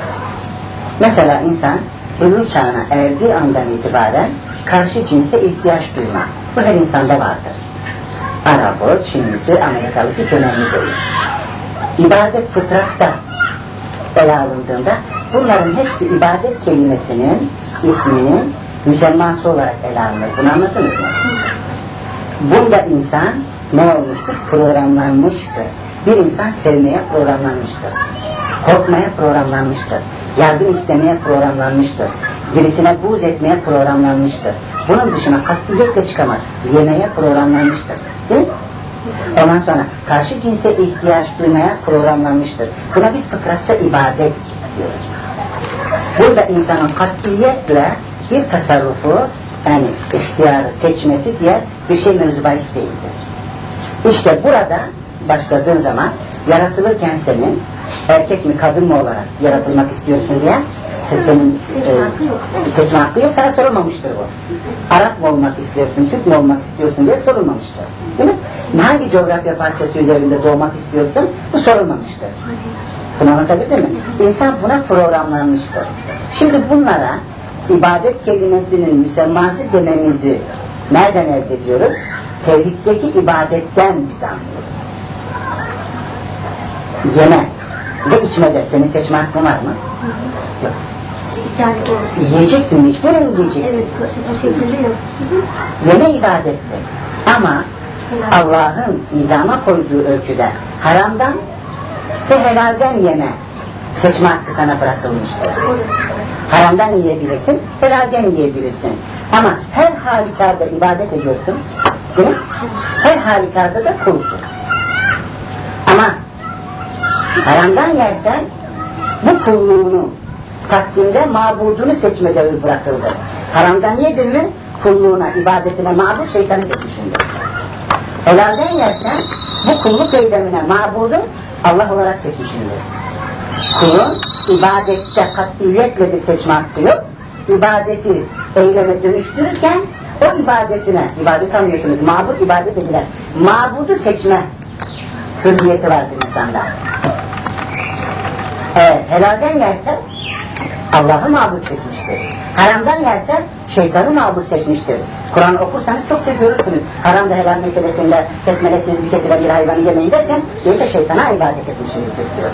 Mesela insan buluğ çağına erdiği andan itibaren karşı cinse ihtiyaç duyma. Bu her insanda vardır. Arabı, Çinlisi, Amerikalısı hiç önemli değil. İbadet fıtratta ele alındığında bunların hepsi ibadet kelimesinin isminin müsemması olarak ele alınır. Bunu anladınız mı? Bunda insan ne olmuştur? Programlanmıştır. Bir insan sevmeye programlanmıştır. Korkmaya programlanmıştır. Yardım istemeye programlanmıştır. Birisine buğz etmeye programlanmıştır. Bunun dışına katliyetle çıkamaz. Yemeye programlanmıştır. Değil mi? Ondan sonra karşı cinse ihtiyaç duymaya programlanmıştır. Buna biz fıtratta ibadet diyoruz. Burada insanın katliyetle bir tasarrufu, yani ihtiyarı seçmesi diye bir şey mevzu bahis değildir. İşte burada başladığın zaman yaratılırken senin erkek mi kadın mı olarak yaratılmak istiyorsun diye senin Seçme hakkı yok. e, seçme hakkı yok, sana sorulmamıştır bu. Arap mı olmak istiyorsun, Türk mü olmak istiyorsun diye sorulmamıştır. Değil mi? Hangi coğrafya parçası üzerinde doğmak istiyorsun, bu sorulmamıştır. Bunu anlatabildim mi? İnsan buna programlanmıştır. Şimdi bunlara ibadet kelimesinin müsemması dememizi nereden elde ediyoruz? Tevhiddeki ibadetten biz anlıyoruz. Yeme ve içmede senin seçme hakkın var mı? Yok. Yani o, Yiyeceksin, mecburen yiyeceksin. evet, o şekilde yok. Yeme ibadettir. Ama Allah'ın nizama koyduğu ölçüde haramdan ve helalden yeme seçme hakkı sana bırakılmıştır. Haramdan yiyebilirsin, helalden yiyebilirsin. Ama her halükarda ibadet ediyorsun, değil mi? Her halükarda da kulsun. Ama haramdan yersen bu kulluğunu takdimde mabudunu seçmede bırakıldı. Haramdan yedin mi kulluğuna, ibadetine mabud şeytanı seçmişindir. Helalden yersen bu kulluk eylemine mabudu Allah olarak seçmişindir. Kulun ibadette kat'iyetle bir seçme hakkı yok. İbadeti eyleme dönüştürürken o ibadetine, ibadet anlıyorsunuz, mabud ibadet edilen, mabudu seçme hürriyeti vardır insanda. Evet, helalden yersen Allah'ı mabud seçmiştir. Haramdan yersen şeytanı mabud seçmiştir. Kur'an okursanız çok da görürsünüz. Haramda helal meselesinde besmelesiz bir kesilen bir hayvanı yemeyin derken yoksa şeytana ibadet etmişsinizdir diyor.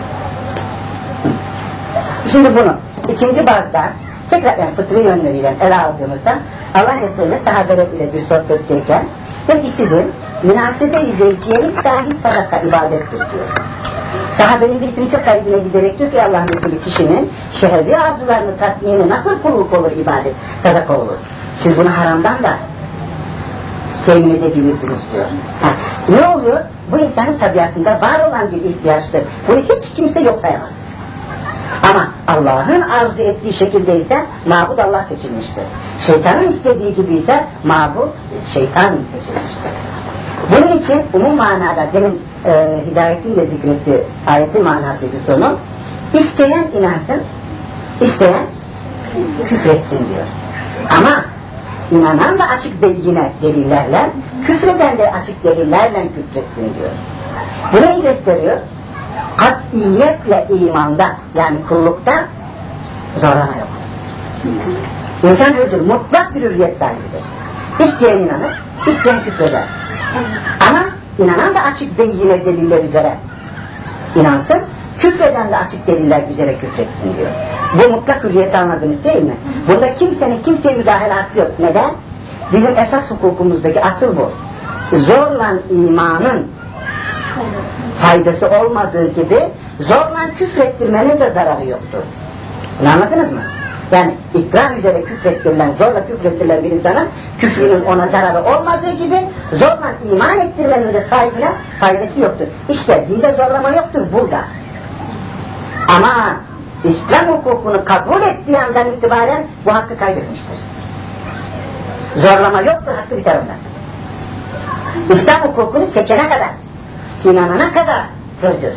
Şimdi bunu ikinci bazda tekrar yani fıtri yönleriyle ele aldığımızda Allah Resulü sahabeler ile bir sohbetteyken diyor ki sizin münasebe-i zevciyeniz sahih sadaka ibadettir diyor. Sahabenin birisinin çok kalbine giderek diyor ki Allah Resulü kişinin şehvi arzularını tatmini nasıl kulluk olur ibadet, sadaka olur. Siz bunu haramdan da temin edebilirsiniz diyor. Ha, ne oluyor? Bu insanın tabiatında var olan bir ihtiyaçtır. Bunu hiç kimse yok sayamaz. Ama Allah'ın arzu ettiği şekilde ise mabud Allah seçilmiştir. Şeytanın istediği gibi ise mabud şeytan seçilmiştir. Bunun için umum manada demin e, Hidayet'in de zikrettiği ayetin manasıydı sonu. İsteyen inansın, isteyen küfretsin diyor. Ama inanan da açık beyyine delillerle, küfreden de açık delillerle küfretsin diyor. Bu neyi gösteriyor? Kat'iyetle imanda, yani kullukta zorlama yok. İnsan hürdür, mutlak bir hürriyet sahibidir. İsteyen inanır, isteyen küfreder. Ama inanan da açık beyyine deliller üzere inansın, Küfreden de açık deliller üzere küfretsin diyor. Bu mutlak hürriyeti anladınız değil mi? Bunda kimsenin kimseye müdahale hakkı yok. Neden? Bizim esas hukukumuzdaki asıl bu. Zorla imanın faydası olmadığı gibi zorla küfrettirmenin de zararı yoktur. Bunu anladınız mı? Yani ikrah üzere küfrettirilen, zorla küfrettirilen bir insanın küfrünün ona zararı olmadığı gibi zorla iman ettirmenin de sahibine faydası yoktur. İşte dinde zorlama yoktur burada. Ama İslam hukukunu kabul ettiği andan itibaren bu hakkı kaybetmiştir. Zorlama yoktur, hakkı biter ondan. İslam hukukunu seçene kadar, inanana kadar hürdür.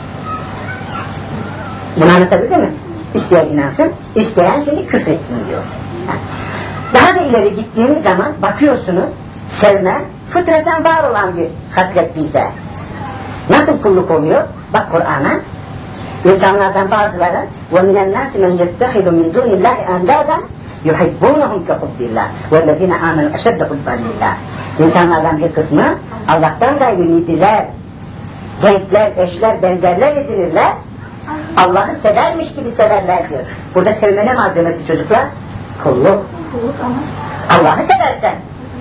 Bunu anlatabildim mi? İsteyen inansın, isteyen şimdi küfretsin diyor. Daha da ileri gittiğiniz zaman bakıyorsunuz, sevme fıtraten var olan bir haslet bizde. Nasıl kulluk oluyor? Bak Kur'an'a. İnsanlardan bazıları وَمِنَ النَّاسِ مَنْ يَتَّخِذُ مِنْ دُونِ اللّٰهِ اَنْدَادًا يُحِبُّونَهُمْ كَحُبِّ اللّٰهِ وَالَّذِينَ آمَنُوا اَشَدَّ حُبًّا لِلّٰهِ. İnsanlardan bir kısmı Allah'tan gayrı nidiler, denkler, eşler, benzerler edinirler. Allah'ı severmiş gibi severler diyor. Burada sevme ne malzemesi çocuklar? Kulluk. Allah'ı seversen.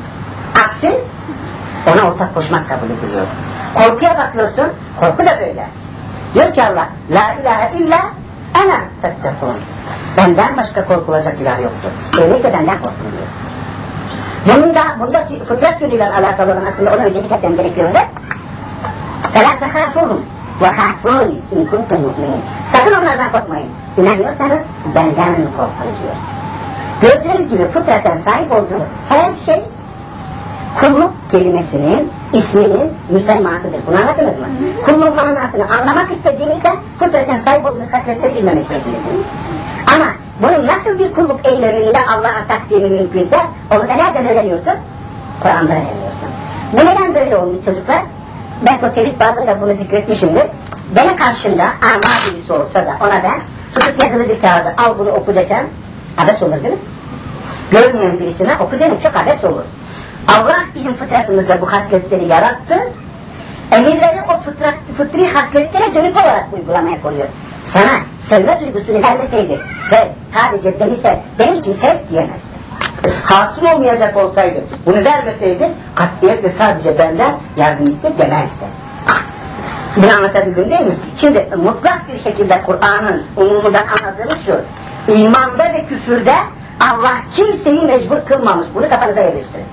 Aksi ona ortak koşmak kabul ediliyor. Korkuya bakıyorsun, korku da böyle. Diyor ki Allah, la ilahe illa ana fettekun. Benden başka korkulacak ilah yoktur. Öyleyse benden korkun diyor. Bunun da, bundaki fıtrat yönüyle alakalı olan aslında ona öncesi katmam gerekiyordu. فَلَا تَخَافُهُمْ وَخَافُونِ اِنْ كُنْتُمْ مُؤْمِنِينَ. Sakın onlardan korkmayın. İnanıyorsanız benden korkun diyor. Gördüğünüz gibi fıtraten sahip olduğunuz her şey kulluk kelimesinin, isminin müsemmasıdır. Bunu anladınız mı? Kulluk manasını anlamak istediğinizde fıtraten sahip olduğunuz hasletleri bilmemiş mecbursünüz. Ama bunun nasıl bir kulluk eyleminde Allah'a takdimi mümkünse onu da nereden öğreniyorsun? Kur'an'dan öğreniyorsun. Bu neden böyle olmuş çocuklar? Ben o tevhid bazında bunu zikretmişimdir. Benim karşımda ama birisi olsa da ona ben tutup yazılı bir kağıdı al bunu oku desem abes olur değil mi? Görmeyen birisine oku demek çok abes olur. Allah bizim fıtratımızda bu hasletleri yarattı. Emirleri o fıtrat, fıtri hasletlere dönük olarak uygulamaya koyuyor. Sana sevme duygusunu vermeseydi, sev, sadece beni sev, benim için sev diyemezdi. Hasıl olmayacak olsaydı, bunu vermeseydi, katiyetle sadece benden yardım iste demezdi. Bunu anlatabildim değil mi? Şimdi mutlak bir şekilde Kur'an'ın umumundan anladığımız şu, imanda ve küfürde Allah kimseyi mecbur kılmamış, bunu kafanıza yerleştirin.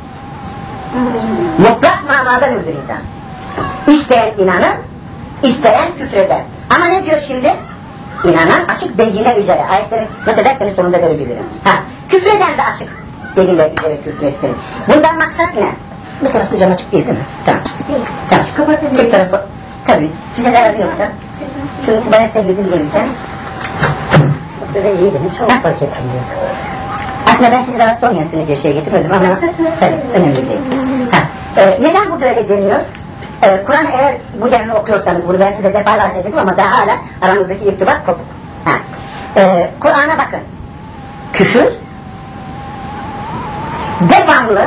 Mutlak manada müdür insan. İsteyen inanır, isteyen küfreder. Ama ne diyor şimdi? İnanan açık beyine üzere. Ayetleri not ederseniz sonunda görebilirim. Ha, küfreden de açık deliller üzere küfrettirin. Bundan maksat ne? Bu tarafta cam açık değil değil mi? Tamam. Tamam. Tek tarafı. Tabii size zararı yoksa. Şunu bana sevdiğiniz gelirken. Böyle iyi değil mi? Çok fark ettim diyor. Aslında ben sizi rahatsız olmayasınız diye şey getirmedim ama tabii önemli değil. Ha, e, neden bu böyle deniyor? E, Kur'an eğer bu denli okuyorsanız, bunu ben size defalarca dedim ama daha hala aramızdaki irtibat kopuk. Ha, e, Kur'an'a bakın. Küfür devamlı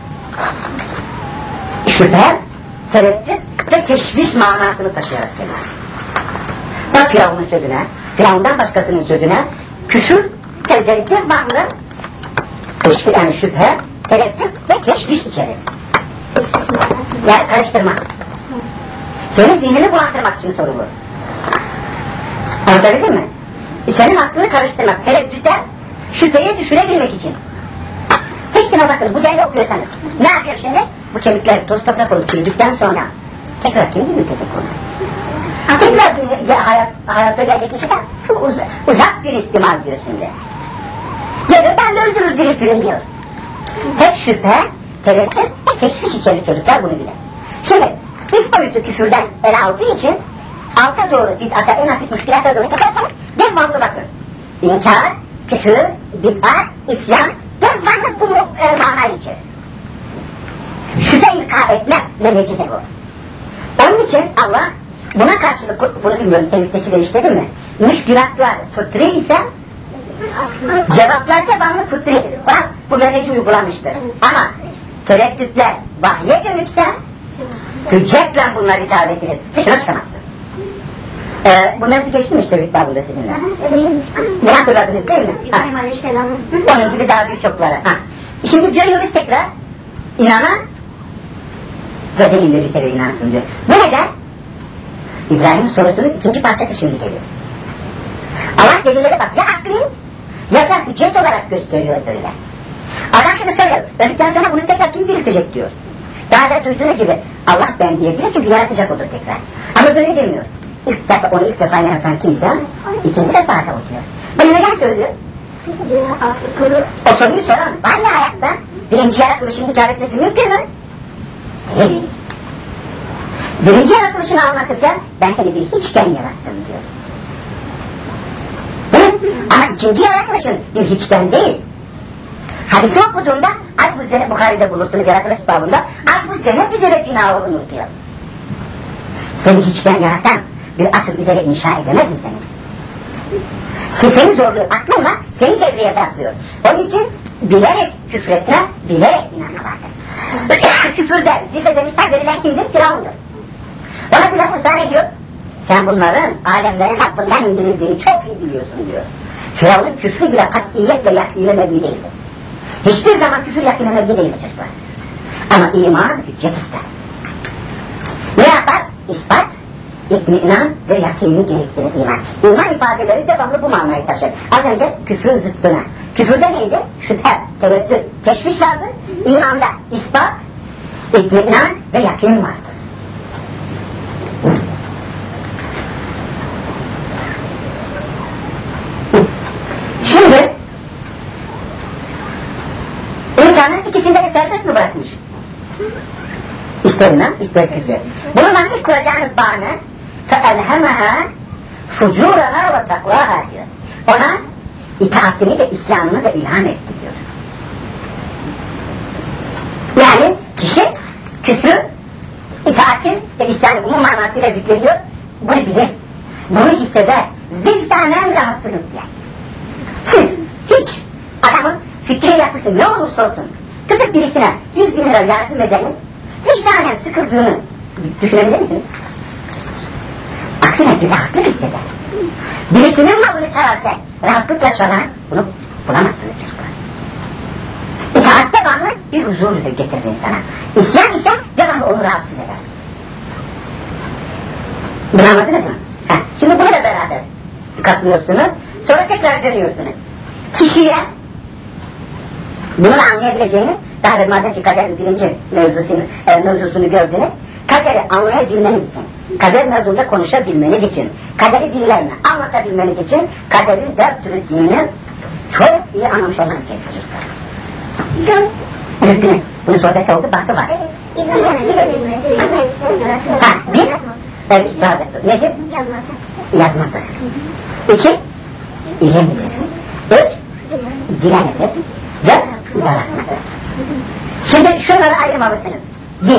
şüphe, tereddüt ve teşviş manasını taşıyarak gelir. Bak Firavun'un sözüne, Firavun'dan başkasının sözüne küfür, tereddüt devamlı teşviş, yani şüphe, tereddüt ve teşviş içerir. Yani karıştırmak. Senin zihnini bulandırmak için sorulur. Anlatabildim mi? Senin aklını karıştırmak, tereddüte, şüpheye düşürebilmek için. Hepsine bakın, bu derle okuyorsanız. Ne yapıyor şimdi? Bu kemikler toz toprak olup çürüdükten sonra tekrar kim diriltecek onu? Tekrar dünya, hayat, hayatta gelecek kişi de uz, uzak bir ihtimal diyor şimdi. Gelir ben de öldürür diriltirim diyor. Hep şüphe, tereddüt ve teşviş içerir çocuklar, bunu bilir. Şimdi üst boyutlu küfürden ele aldığı için alta doğru, bid'ata, en hafif müşkilata doğru çekerken devamlı bakın. İnkar, küfür, bid'at, isyan devamlı bunu e, manayı içerir. Şüphe ilka etme menhecidir bu. Onun için Allah buna karşılık, bunu bilmiyorum tevhidtesi değiştirdi mi? Müşkülatlar fıtri ise cevaplar devamlı fıtridir. Kur'an bu menheci uygulamıştır. Ama tereddütler vahye dönükse hüccetle bunlar isabet edilir. Dışına çıkamazsın. Ee, bu mevzu geçti mi işte Büyük Babıl'da sizinle? Ne hatırladınız değil mi? Ha. İbrahim Aleyhisselam'ın. Onun gibi daha birçokları. Ha. Şimdi görüyoruz tekrar inanan ve delilleri üzere inansın diyor. Bu neden? İbrahim'in sorusunun ikinci parçası şimdi geliyor. Allah delillere bak ya akli ya da hüccet olarak gösteriyor böyle. Adam şimdi soruyor. Öldükten sonra bunu tekrar kim diriltecek diyor. Daha da duyduğunuz gibi Allah ben diyebilir çünkü yaratacak odur tekrar. Ama böyle demiyor. İlk defa, onu ilk defa yaratan kimse ikinci defa da o diyor. Bunu neden söylüyor? O soruyu soran var ya hayatta birinci yaratılışını inkar etmesi mümkün mü? Değil. Birinci yaratılışını anlatırken ben seni bir hiçten yarattım diyor. Hı? Ama ikinci yaratılışın bir hiçten değil. Hadisi okuduğunda az bu sene Bukhari'de bulursunuz yaratılış babında az bu sene üzere bina olunur diyor. Seni hiçten yaratan bir asıl üzere inşa edemez mi seni? Seni zorluyor aklınla seni devreye bırakıyor. Onun için bilerek küfretme, bilerek inanma vardır. Küfürde zirvede misal verilen kimdir? Firavundur. Ona bir laf ısrar ediyor. Sen bunların alemlerin hakkından indirildiğini çok iyi biliyorsun diyor. Firavun'un küfrü bile katiyetle yakîne mebni değildir. Hiçbir zaman küfür yakîne mebni değildir çocuklar. Ama iman hüccet ister. Ne yapar? İspat, itminan ve yakîni gerektirir iman. İman ifadeleri devamlı bu manayı taşır. Az önce küfrün zıttına. Küfürde neydi? Şüphe, tereddüt, teşviş vardır. İmanda ispat, itminan ve yakîn vardır. Şimdi insanın ikisinde de serbest mi bırakmış? İster iman, ister küfür. Bununla ilk kuracağınız bağını فَاَلْهَمَهَا فُجُورَهَا وَتَقْوَاهَا diyor. Ona itaatini ve isyanını da ilham etti diyor. Yani kişi küfrü, itaatin ve isyanı bunun manasıyla zikrediyor. Bunu bilir, bunu hisseder, vicdanen rahatsızlık yani. Siz hiç adamın fikri yapısı ne olursa olsun tutup birisine yüz bin lira yardım edenin vicdanen sıkıldığını düşünebilir misiniz? Aksine bir rahatlık hisseder. Birisinin malını çalarken rahatlıkla çalan bunu bulamazsınız çocuklar. İtaat devamlı bir huzur getirir insana. İsyan ise devamlı onu rahatsız eder. Bunu anladınız mı? Ha, şimdi bunu da beraber katlıyorsunuz. Sonra tekrar dönüyorsunuz. Kişiye bunu anlayabileceğini, daha da madem ki kaderin birinci mevzusunu, e, mevzusunu gördünüz, kaderi anlayabilmeniz için, kader mevzunda konuşabilmeniz için, kaderi dillerini anlatabilmeniz için, kaderin dört türlü dinini çok iyi anlamış olmanız gerekiyor. Evet, bunun sohbet oldu, baktı var. Ha, bir, evet, sohbet nedir? Yazmaktasın. İki, ilim bilirsin. Üç, dilenirsin. Dört, zaratmaktasın. Şimdi şunları ayırmalısınız. Bir,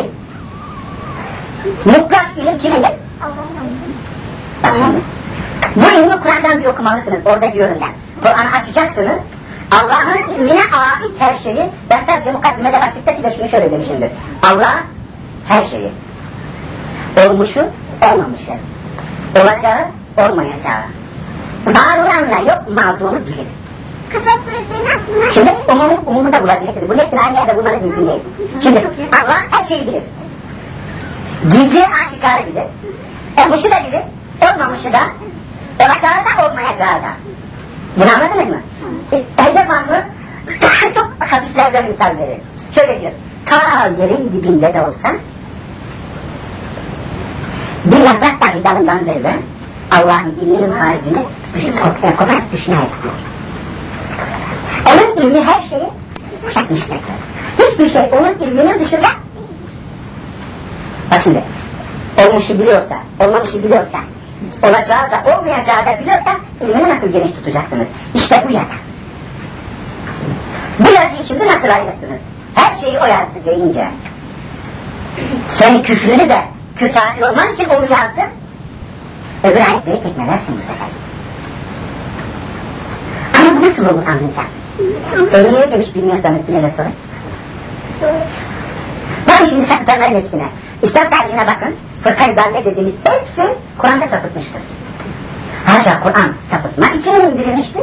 mutlak ilim kimindir? Bak şimdi. Bu ilmi Kur'an'dan bir okumalısınız. Orada diyorum ben. Kur'an'ı açacaksınız. Allah'ın ilmine ait her şeyi, ben sadece mukaddimede başlıkta size şunu şöyle demişimdir. Allah her şeyi, olmuşu, olmamışı, olacağı, olmayacağı, var olanla yok mağduru bilir. Kısa süresinin aslında... Şimdi umumu, umumu da bulabilirsiniz. Bunun hepsini aynı yerde bulmanız mümkün değil. Şimdi Allah her şeyi bilir. Gizli aşikarı bilir. Olmuşu da bilir, olmamışı da, olacağı da olmayacağı da. Bunu anladınız mı? Elde devamlı çok hafiflerden misal verir. Şöyle diyor, ta yerin dibinde de olsa bir yaprak dahi dalından verilen Allah'ın dininin haricinde düşüp ortaya koparak düşünmez diyor. Onun ilmi her şeyi kuşatmıştır. Hiçbir şey onun ilminin dışında. Bak şimdi, olmuşu biliyorsa, olmamışı biliyorsa, olacağı da olmayacağı da biliyorsa ilmini nasıl geniş tutacaksınız? İşte bu yazar. Bu yazıyı şimdi nasıl ayırırsınız? Her şeyi o yazdı deyince. Sen küfrünü de kötü olman için onu yazdın. Öbür ayetleri tekmelersin bu sefer. Ama bu nasıl olur anlayacağız? Sen niye demiş bilmiyorsanız bilene sorun. Bakın şimdi sapıtanların hepsine. İslam tarihine bakın. Fırkayı dalle dediğiniz hepsi Kur'an'da sapıtmıştır. Haşa Kur'an sapıtmak için mi indirilmiştir?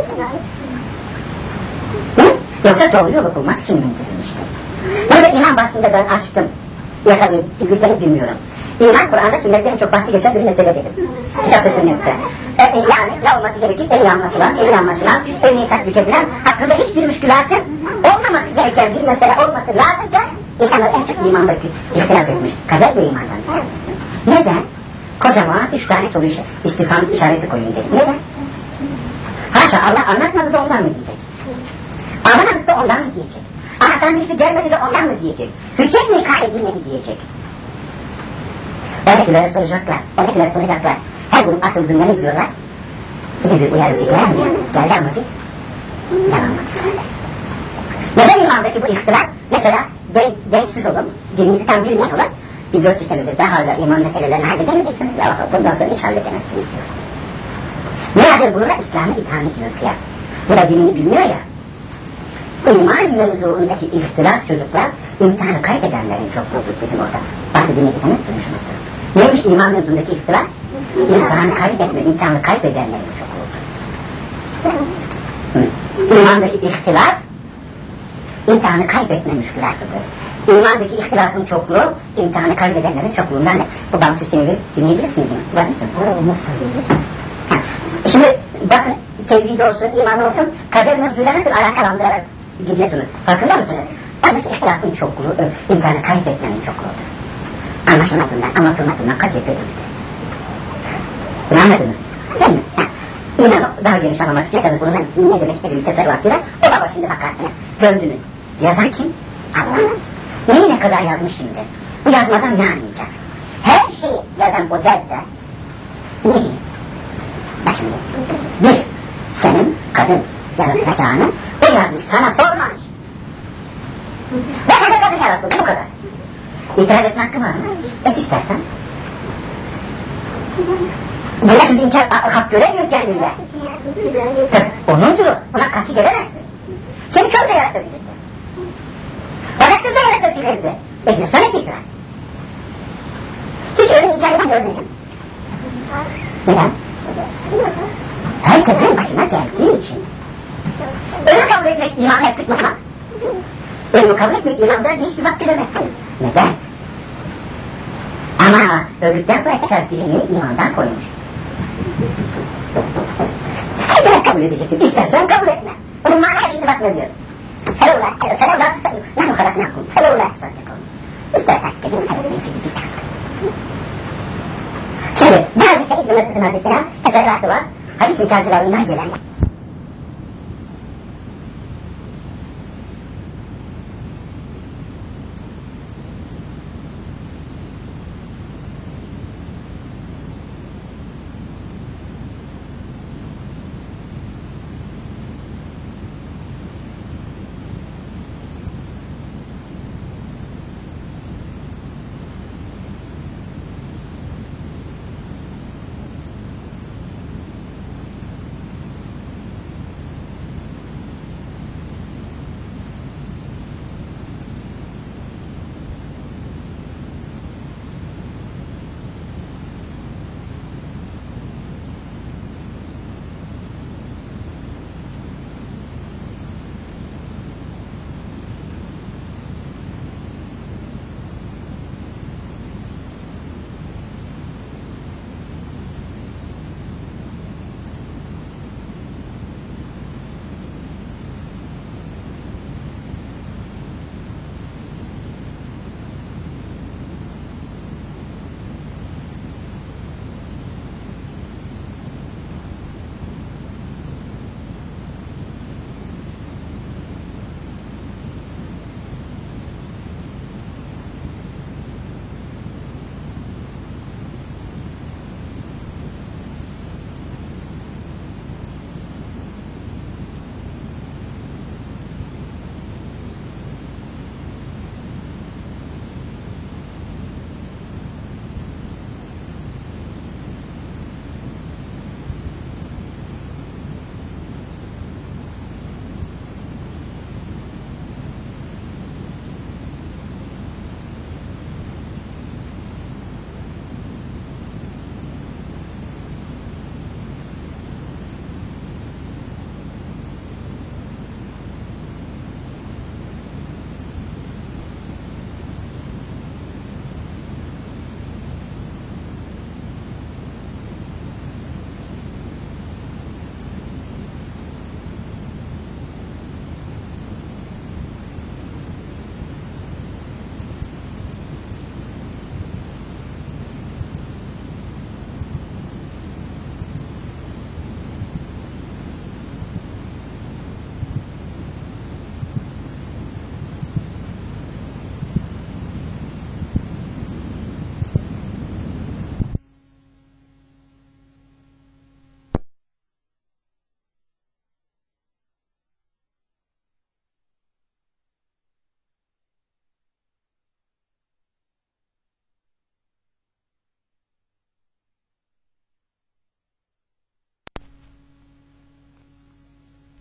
Hı? Yoksa doğru yolu bulmak için mi indirilmiştir? Burada iman bahsinde ben açtım. Yakalayıp izleyip bilmiyorum. İman Kur'an'da sünnette en çok bahsi geçen bir mesele dedim. Kitapta sünnette. E, yani ne olması gerekir? En iyi anlatılan, en iyi anlaşılan, en iyi tatbik edilen, hakkında hiçbir müşkülatın olmaması gereken bir mesele olması lazımken insanlar en çok imandaki ihtilaf etmiş. Kader ve imandan. Neden? Kocaman üç tane soru işi, istifham işareti koyun dedim. Neden? Haşa Allah anlatmadı da ondan mı diyecek? Anlamadık da ondan mı diyecek? Anlatan birisi gelmedi de ondan mı diyecek? Hüccet mi ikar edilmedi diyecek? Oradakilere soracaklar, oradakilere soracaklar. Her grup atıldığında ne diyorlar? Size bir uyarıcı geldi mi? Geldi ama biz devam ettik. Neden imandaki bu ihtilaf? Mesela denk, denksiz olun, dininizi tam bilmeyen olan bir dört yüz senedir daha hala iman meselelerini halledemediyseniz ya bundan sonra hiç halledemezsiniz diyor. Nedir burada? İslam'ı itham ediyor ya. Burada dinini bilmiyor ya. İman mevzuundaki ihtilaf çocuklar imtihanı kaybedenlerin çokluğudur dedim orada. Bazı dinlediyseniz duymuşsunuzdur. Neymiş iman mevzuundaki ihtilaf? İmtihanı kaybetme, imtihanı kaybedenlerin çokluğudur. İmandaki ihtilaf imtihanı kaybetme müşkülatıdır. İmandaki ihtilafın çokluğu imtihanı kaybedenlerin çokluğundan ne? Bu Bamut Hüseyin'i dinleyebilirsiniz mi? Var mısınız? Nasıl Şimdi bakın tevhid olsun, iman olsun, kader mevzuyla nasıl alakalandırarak gidiyorsunuz. Farkında mısınız? Oradaki ihtilafın çokluğu, imtihanı kaybetmenin çokluğudur. Anlaşılmadığından, anlatılmadığından katiyetle değildir. Bunu anladınız? Değil mi? Ha. İmanı daha geniş anlamak istiyorsanız bunu ben ne demek istediğimi teferruatıyla o baba şimdi bakarsınız. Döndünüz. Yazan kim? Allah. Neyi ne kadar yazmış şimdi? Bu yazmadan ne anlayacağız? Her şeyi yazan o derse neyi? Bak şimdi. Bir, senin kadın yaratacağını o yazmış sana sormamış. Ve kadın kadın yarattı bu kadar. İtiraz etme hakkı var mı? Et istersen. Böyle şimdi inkar hak göremiyor kendinde. Onundur o. Buna karşı gelemezsin. Seni kör de yaratabilirsin. Bacaksız da yaratabilirsin. Ediyorsan et itiraz. Hiç öyle hikayeden görmedim. Neden? Herkesin başına geldiği için. Ölümü kabul etmek iman ettik mi? Ölümü kabul etmek imandan hiçbir vakti demezsin. Neden? Ama öldükten sonra tekrar dilini imandan koymuş. Sen kabul edeceksin, istersen kabul etme. Bunun manaya şimdi bak ne diyor. Hello'la, hello'la tusalım. Nahnu halaknakum, hello'la tusallıkum. İster takip edin, ister etmeyin sizi bir sakın. Şimdi, bu hadise İbn-i Mesud'un hadisine teferruatı var. Hadis inkarcılarından gelen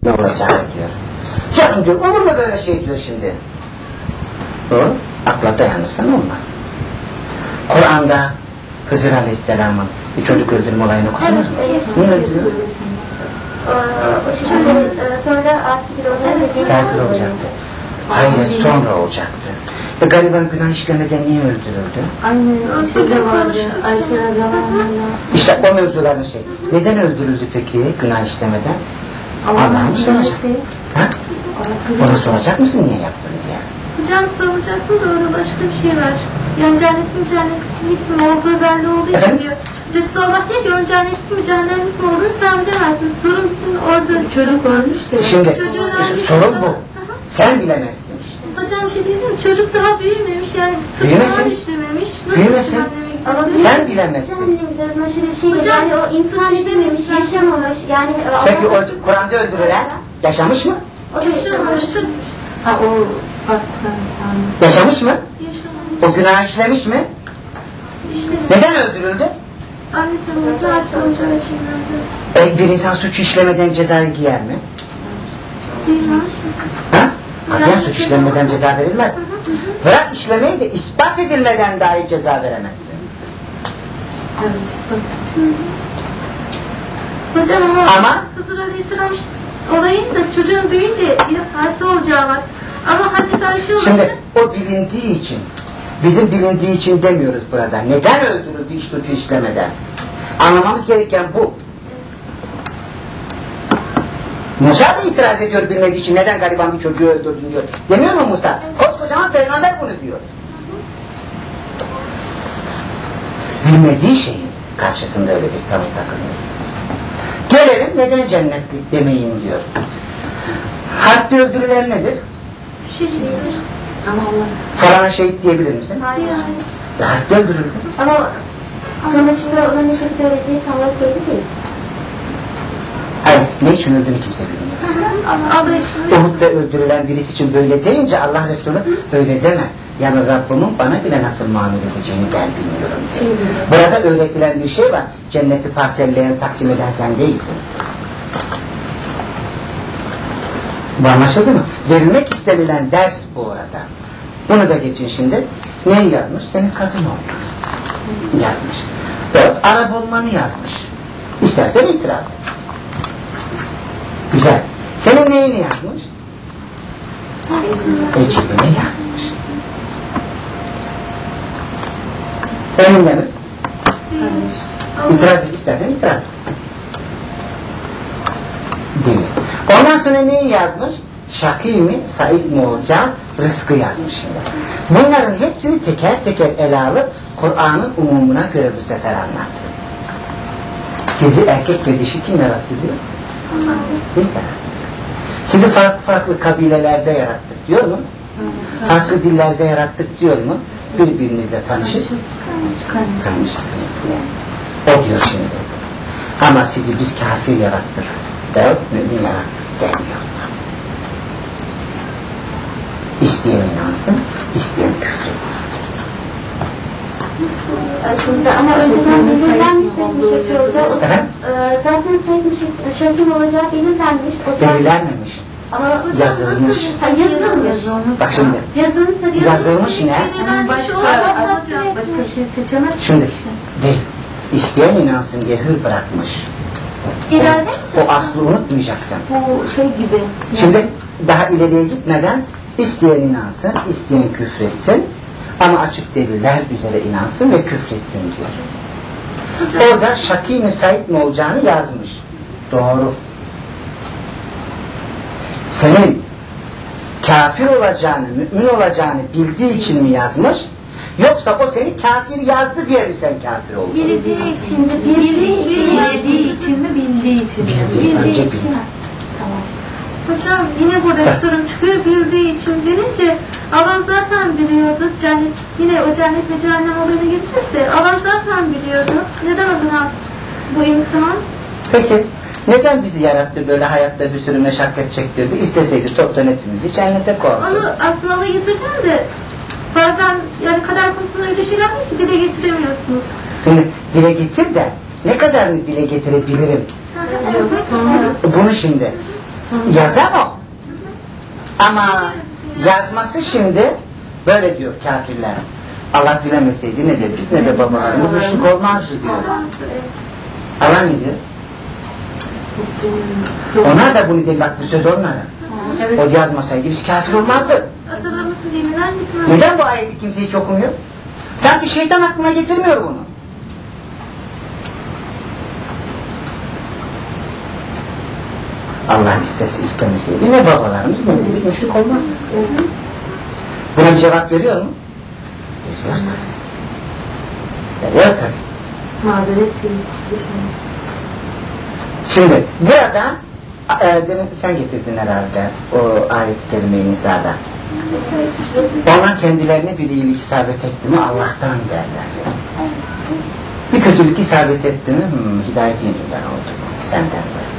ne olacağını diyor. Canım diyor, olur mu böyle şey diyor şimdi? O, akla dayanırsan olmaz. Kur'an'da Hızır Aleyhisselam'ın bir çocuk öldürme olayını okudunuz mu? Niye öldürüyor? O şekilde sonra asi bir olacak. Kafir olacaktı. Hayır, sonra olacaktı. E gariban günah işlemeden niye öldürüldü? Aynen, şeyde vardı, Ayşe radıyallahu İşte o mevzuların şey. Neden öldürüldü peki günah işlemeden? Allah'ın soracak. Ha? Onu soracak mısın niye yaptın diye? Hocam soracaksınız, orada başka bir şey var. Yani cennet mi cennetlik mi olduğu belli olduğu için diyor. Resulullah diyor ki onun cennetlik mi cennetlik mi olduğunu sen bilemezsin. Sorun bizim orada. Çocuk ölmüş de. Şimdi Çocuğun ölmüş sorun de- bu. Sen bilemezsin. Hocam bir şey diyeyim mi? Çocuk daha büyümemiş yani Büyümesin. suçlar işlememiş. Nasıl Büyümesin. cehenneme gidiyor? Ama Sen bilemezsin. Sen bilemezsin. Şöyle bir şey Hocam, yani o insan işlememiş, yaşamamış. Yani Peki o Kur'an'da öldürülen yaşamış mı? o da yaşamamış. Ha o farklı. Tamam. Yaşamış mı? Yaşamamış. O günah işlemiş mi? İşlememiş. Neden öldürüldü? Annesi babası hasta olacağı için öldü. E, bir insan suç işlemeden cezayı giyer mi? Değil mi? Ha? Hakikat suç işlemeden ceza verilmez. Bırak işlemeyi de ispat edilmeden dahi ceza veremezsin. Evet. Hocam ama, Ama- Hızır Aleyhisselam olayın da çocuğun büyüyünce bir hasta olacağı var. Ama Hazreti Ayşe olayı Şimdi o bilindiği için, bizim bilindiği için demiyoruz burada. Neden öldürüldü iş suçu işlemeden? Anlamamız gereken bu. Musa da itiraz ediyor bilmediği için neden gariban bir çocuğu öldürdün diyor. Demiyor mu Musa? Koskocaman peygamber bunu diyor. Bilmediği şeyin karşısında öyle bir tavır takınıyor. Gelelim neden cennetlik demeyin diyor. Haddi öldürüler nedir? şişirir. Ama Allah. Falana şehit diyebilir misin? Hayır. Haddi öldürüldü. Ama sonuçta onun ne şekilde öleceği tam olarak belli değil. Hayır, ne için öldüğünü kimse bilmiyor. Allah için. Uhud'da öldürülen birisi için böyle deyince Allah Resulü öyle deme. Yani Rabbimin bana bile nasıl muamele edeceğini ben bilmiyorum diyor. Burada öğretilen bir şey var. Cenneti parselleyen, taksim eden sen değilsin. Bu anlaşıldı mı? Verilmek istenilen ders bu orada. Bunu da geçin şimdi. Neyi yazmış? Senin kadın olman yazmış. Evet, Arap olmanı yazmış. İstersen itiraz et. Güzel. Senin neyini yazmış? Ecibini yazmış. Önünde mi? İtiraz et, istersen itiraz et. Değil. Ondan sonra neyi yazmış? Şakî mi, Said mi olacağım? Rızkı yazmış şimdi. Bunların hepsini teker teker ele alıp Kur'an'ın umumuna göre bu sefer anlatsın. Sizi erkek ve dişi kim yarattı diyor? Değil mi? Sizi farklı farklı kabilelerde yarattık diyor mu? Farklı dillerde yarattık diyor mu? Birbirinizle tanışıp tanışırsınız diye. O diyor şimdi. Ama sizi biz kafir yarattık. Veyahut mümin yarattık demiyor. İsteyen inansın, isteyen küfretsin. Aslında ama önceden belirlenmiş bir şekil olacağı, o, Efendim? e, zaten sayın şekil olacağı belirlenmiş. O zaten- Belirlenmemiş. Ama Yazılmış. Ha, yazılmış. Bak şimdi. Yazılmışsa Yazılmış ne? Başka, başka şey seçemez. Şimdi değil. İsteyen inansın diye hür bırakmış. İrade O aslı unutmayacaksın. Bu şey gibi. Şimdi daha ileriye gitmeden isteyen inansın, isteyen küfretsin ama açık deliller üzere inansın ve küfretsin diyor. Orada Şakî mi Said mi olacağını yazmış. Doğru. Senin kafir olacağını, mümin olacağını bildiği için mi yazmış? Yoksa o seni kafir yazdı diye mi sen kafir oldun? Bildiği için mi? Bildiği için mi? Bildiği için mi? Bildiği için mi? Bildiği, önce Bildiği bildiği. için. Tamam. Hocam yine burada bir sorun çıkıyor. Bildiği için denince Allah zaten biliyordu. Cennet, yine o cennet ve cehennem olayına geleceğiz de Allah zaten biliyordu. Neden adına bu imtihan? Peki neden bizi yarattı böyle hayatta bir sürü meşakkat çektirdi? İsteseydi toptan hepimizi cennete koydu. Onu aslında ona getireceğim de bazen yani kader konusunda öyle şeyler var ki dile getiremiyorsunuz. Şimdi dile getir de ne kadarını dile getirebilirim? Sonra Bunu şimdi Yazan o. Ama yazması şimdi böyle diyor kafirler. Allah dilemeseydi ne de biz ne de babalarımız müşrik olmazdı diyor. Allah ne diyor? Onlar da bunu diyor, bak bu söz onlara. Evet. O yazmasaydı biz kafir olmazdık. Atalarımızın dininden gitmez. Neden bu ayeti kimse hiç okumuyor? Sanki şeytan aklına getirmiyor bunu. Allah istese istemeseydi ne babalarımız ne de biz müşrik olmazdık. Buna bir cevap veriyor mu? Veriyor tabii. Veriyor tabii. Mazeret değil. Şimdi burada e, demek ki sen getirdin herhalde o ayet-i kerime-i Nisa'da. Onlar kendilerine bir iyilik isabet etti mi Allah'tan derler. Bir kötülük isabet etti mi hmm, hidayet yüzünden oldu. Senden derler.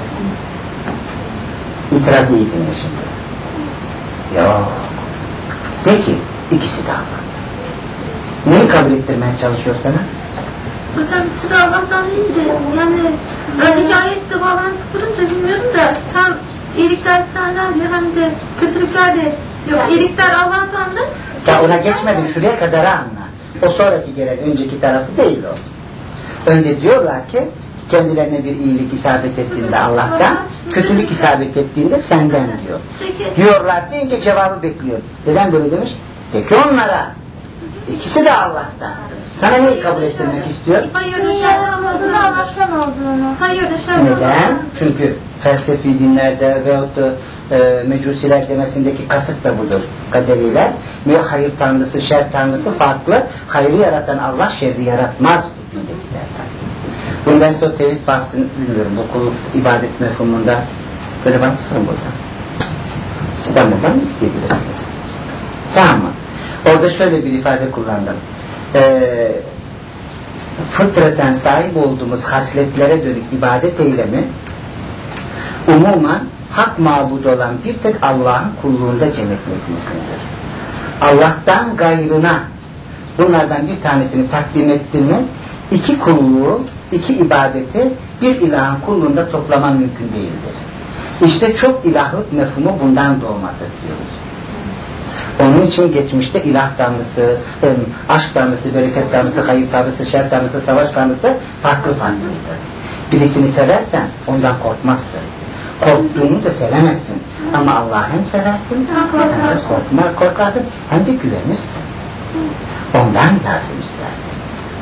İtirazı iyi dinle şimdi. Yok. Zeki ikisi de Allah. Neyi kabul ettirmeye çalışıyor sana? Hocam ikisi de Allah'tan deyince yani önceki ayetle bağlantı kurunca bilmiyorum da hem iyilikler senden diyor hem de kötülükler de yok. İyilikler Allah'tandır. Ya ona geçmedin, şuraya kadar anla. O sonraki gelen önceki tarafı değil o. Önce diyorlar ki kendilerine bir iyilik isabet ettiğinde Allah'tan, kötülük isabet ettiğinde senden diyor. Peki. Diyorlar deyince cevabı bekliyor. Neden böyle demiş? De ki onlara. İkisi de Allah'tan. Sana neyi kabul ettirmek istiyor? Hayır da şerden olduğunu, Allah'tan olduğunu. Hayır da şerden olduğunu. Neden? Çünkü felsefi dinlerde veyahut da e, mecusiler demesindeki kasıt da budur kaderiyle. Diyor hayır tanrısı, şer tanrısı farklı. Hayrı yaratan Allah şerri yaratmaz tipindekilerden. Bunu ben size o tevhid bahsini bilmiyorum. Bu kul ibadet mefhumunda böyle bakıyorum burada. İstanbul'dan mı isteyebilirsiniz? Tamam mı? Orada şöyle bir ifade kullandım. Ee, fıtraten sahip olduğumuz hasletlere dönük ibadet eylemi umuman hak mabud olan bir tek Allah'ın kulluğunda cem etmek mümkündür. Allah'tan gayrına bunlardan bir tanesini takdim ettin mi iki kulluğu, iki ibadeti bir ilahın kulluğunda toplaman mümkün değildir. İşte çok ilahlık mefhumu bundan doğmadır diyoruz. Onun için geçmişte ilah tanrısı, aşk tanrısı, bereket tanrısı, hayır tanrısı, şer tanrısı, savaş tanrısı farklı farklıydı. Birisini seversen ondan korkmazsın. Korktuğunu da sevemezsin. Ama Allah'ı hem seversin, hem de korkma, korkarsın, hem de güvenirsin. Ondan yardım istersin.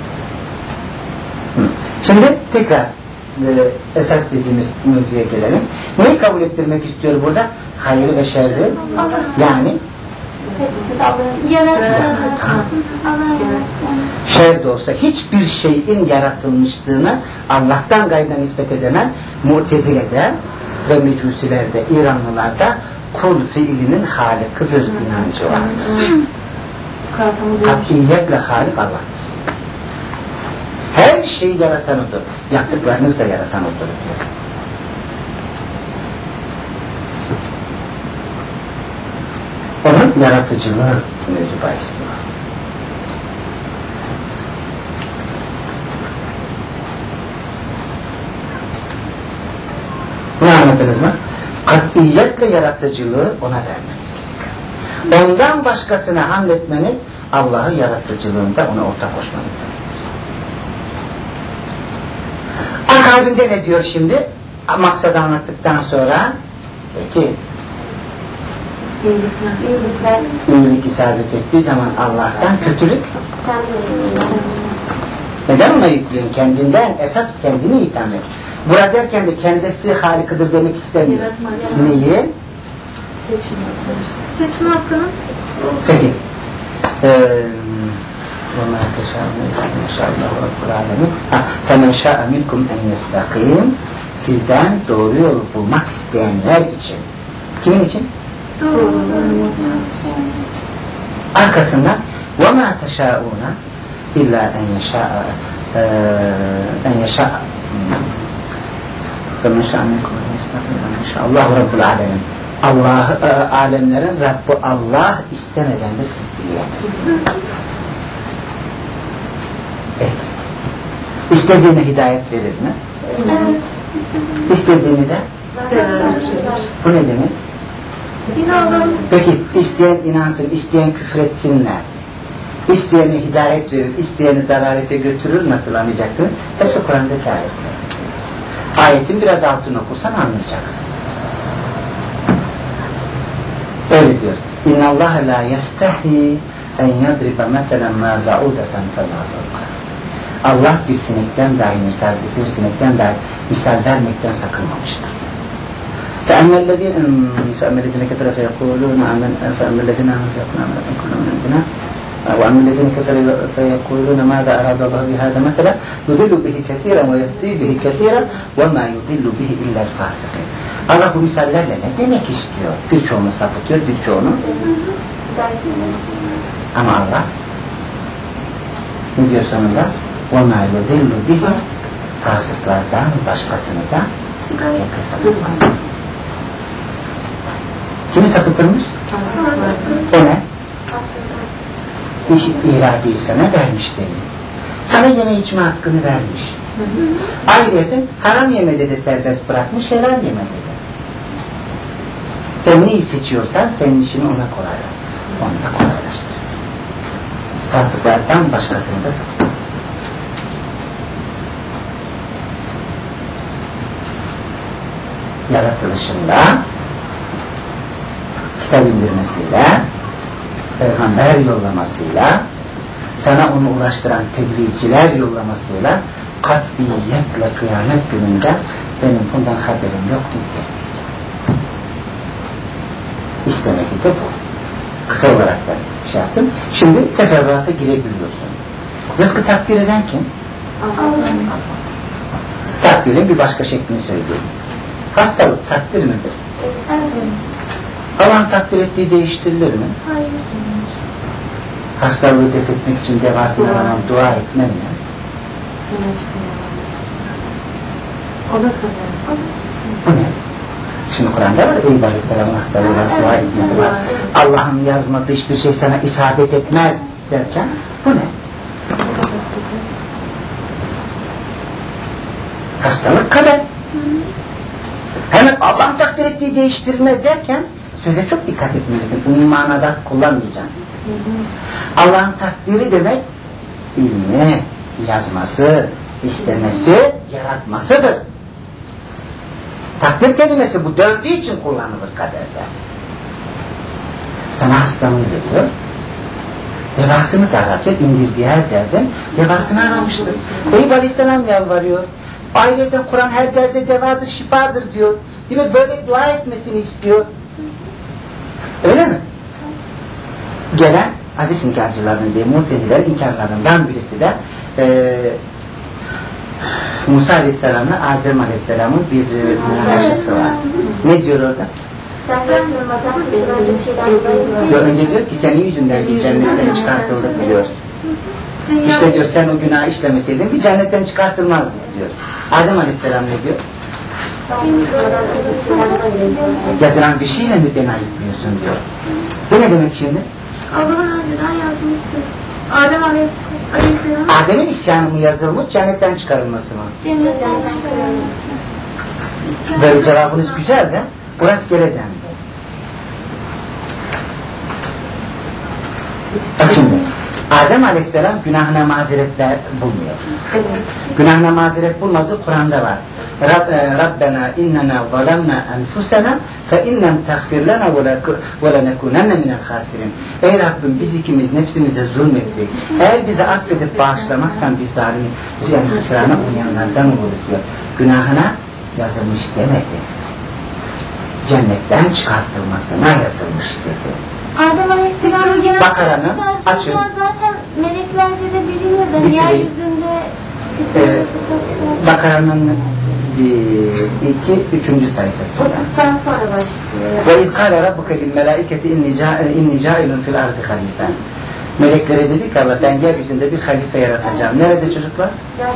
Hı. Şimdi tekrar e, esas dediğimiz mevzuya gelelim. Neyi kabul ettirmek istiyor burada? Hayır ve şerri. Yani Yaratan. şer de olsa hiçbir şeyin yaratılmışlığını Allah'tan gayrına nispet edemem Mu'tezile'de ve Mecusilerde, İranlılarda kul fiilinin halikıdır inancı vardır. Hakiyetle halik Allah. Her şeyi yaratan odur. Yaptıklarınız da yaratan odur diyor. Onun yaratıcılığı mevzu bahis diyor. Bunu anladınız mı? Katiyetle yaratıcılığı ona vermeniz gerekiyor. Ondan başkasına hamletmeniz Allah'ı yaratıcılığında ona ortak koşmanız gerekiyor. Akabinde ne diyor şimdi? Maksadı anlattıktan sonra peki İyilikler. iyilik isabet ettiği zaman Allah'tan, kötülük neden ona yüklüyorsun? Kendinden, esas kendini itham et. Burada derken de kendisi halikıdır demek istemiyor. Neyi? Seçim hakkını. Peki. Eee وَمَا تَشَاءُونَ İnşallah Rabbul Alemin. فَمَنْ شَاءَ مِنْكُمْ اَنْ يَسْتَقِيمُ Sizden doğru yolu bulmak isteyenler için. Kimin için? Arkasından وَمَا تَشَاءُونَ اِلَّا اَنْ يَشَاءَ اَنْ يَشَاءَ فَمَنْ شَاءَ مِنْكُمْ اَنْ يَسْتَقِيمُ Allahu Rabbul Alemin. Allah, e, alemlerin Rabbi Allah istemeden de siz dileyemezsiniz. Evet. İstediğine hidayet verir mi? Evet. İstediğini de Bu ne demek? İnanın. Peki isteyen inansın, isteyen küfretsinler. İsteyeni hidayet verir, isteyeni dalalete götürür, nasıl anlayacaksın? Hepsi Kur'an'daki ayetler. Ayetin biraz altını okursan anlayacaksın. Öyle diyor. İnna Allah la yestahi en yadriba meselen ma za'udatan fela fawqa. Allah bir sinekten dahi misal, bir sinekten dahi misal vermekten sakınmamıştır. فأما الذين فأما الذين كفروا فيقولون آمن فأما الذين آمنوا فيقولون آمنا كل من عندنا وأما الذين كفروا فيقولون ماذا أراد الله بهذا مثلا يضل به كثيرا ويهدي به كثيرا وما يضل به إلا الفاسقين. Allah bu misallerle ne demek istiyor? Birçoğunu sapıtıyor, birçoğunu. Ama Allah ne diyor sonunda? وَمَا يُضِلُّ بِهِ fasıklardan başkasını da sapıtmaz. Kimi sapıtırmış? O ne? İşit iradeyi sana vermiş demin. Sana yeme içme hakkını vermiş. Ayrıca haram yemede de serbest bırakmış, helal yemede de. Sen neyi seçiyorsan senin işini ona kolaylar. Onu da kolaylaştır. Fasıklardan başkasını da sapıtmaz. Yaratılışında kitap indirmesiyle, peygamber yollamasıyla, sana onu ulaştıran tebliğciler yollamasıyla kat'iyetle kıyamet gününde benim bundan haberim yok diye. İstemesi de bu. Kısa olarak da şey yaptım. Şimdi teferruata girebiliyorsun. Rızkı takdir eden kim? Allah. Takdirin bir başka şeklini söyleyeyim. Hastalık takdir midir? Evet. Allah'ın takdir ettiği değiştirilir mi? Hayır. Hastalığı def etmek için devasına rağmen dua etmem ya. O da kadar. Bu ne? Şimdi Kur'an'da var, Eyüp Aleyhisselam'ın hastalığına dua etmesi var. Allah'ın yazmadığı hiçbir şey sana isabet etmez derken, bu ne? Hastalık kader. Hemen Allah'ın takdir ettiği değiştirilmez derken, söze çok dikkat etmelisin. Bu manada kullanmayacaksın. Allah'ın takdiri demek, ilmi, yazması, istemesi, yaratmasıdır. Takdir kelimesi bu dördüğü için kullanılır kaderde. Sana hastalığı veriyor, devasını da aratıyor, indirdiği her derden devasını aramıştır. Eyüp Aleyhisselam yalvarıyor. Ayrıca Kur'an her derde devadır, şifadır diyor. Değil mi? Böyle dua etmesini istiyor. Öyle mi? Gelen hadis inkarcılarının diye Mu'teziler inkarlarından birisi de e, Musa Aleyhisselam'la Adem Aleyhisselam'ın bir münakaşası var. Ne diyor orada? Yok, önce diyor ki senin yüzünden bir cennetten çıkartıldık diyor. İşte diyor sen o günahı işlemeseydin bir cennetten çıkartılmazdık diyor. Adem Aleyhisselam ne diyor? Yazılan bir şeyle mi beni ayıplıyorsun diyor. Bu ne demek şimdi? Allah'ın önceden yazmışsın. Adem Aleyhisselam. Adem'in isyanı mı yazılmış, cennetten çıkarılması mı? Cennetten çıkarılması. Böyle cevabınız güzel de, burası gereden. Bak şimdi, Adem Aleyhisselam günahına mazeretler bulmuyor. Evet. Günahına mazeret bulmadığı Kur'an'da var. Rab, e, Rabbena innena zalemna enfusena fe innem tahfir lena ve lenekunenne minel hasirin. Ey Rabbim biz ikimiz nefsimize zulmettik. Eğer bizi affedip bağışlamazsan biz zalim, yani hüsrana uyanlardan oluruz diyor. Günahına yazılmış demedi. Cennetten çıkartılmasına yazılmış dedi. Adem Aleyhisselam'ın cennetten Bakara'nın çıkartılması açın. zaten meleklerce de biliniyor da Bitireyim. yeryüzünde Ee, Bakara'nın iki, üçüncü sayfasında. otuzdan sonra başlıyor. Ve izkâle rabbuke lil melâiketi inni câilun fil ardı halife. Meleklere dedi ki Allah ben yeryüzünde bir halife yaratacağım. Nerede çocuklar?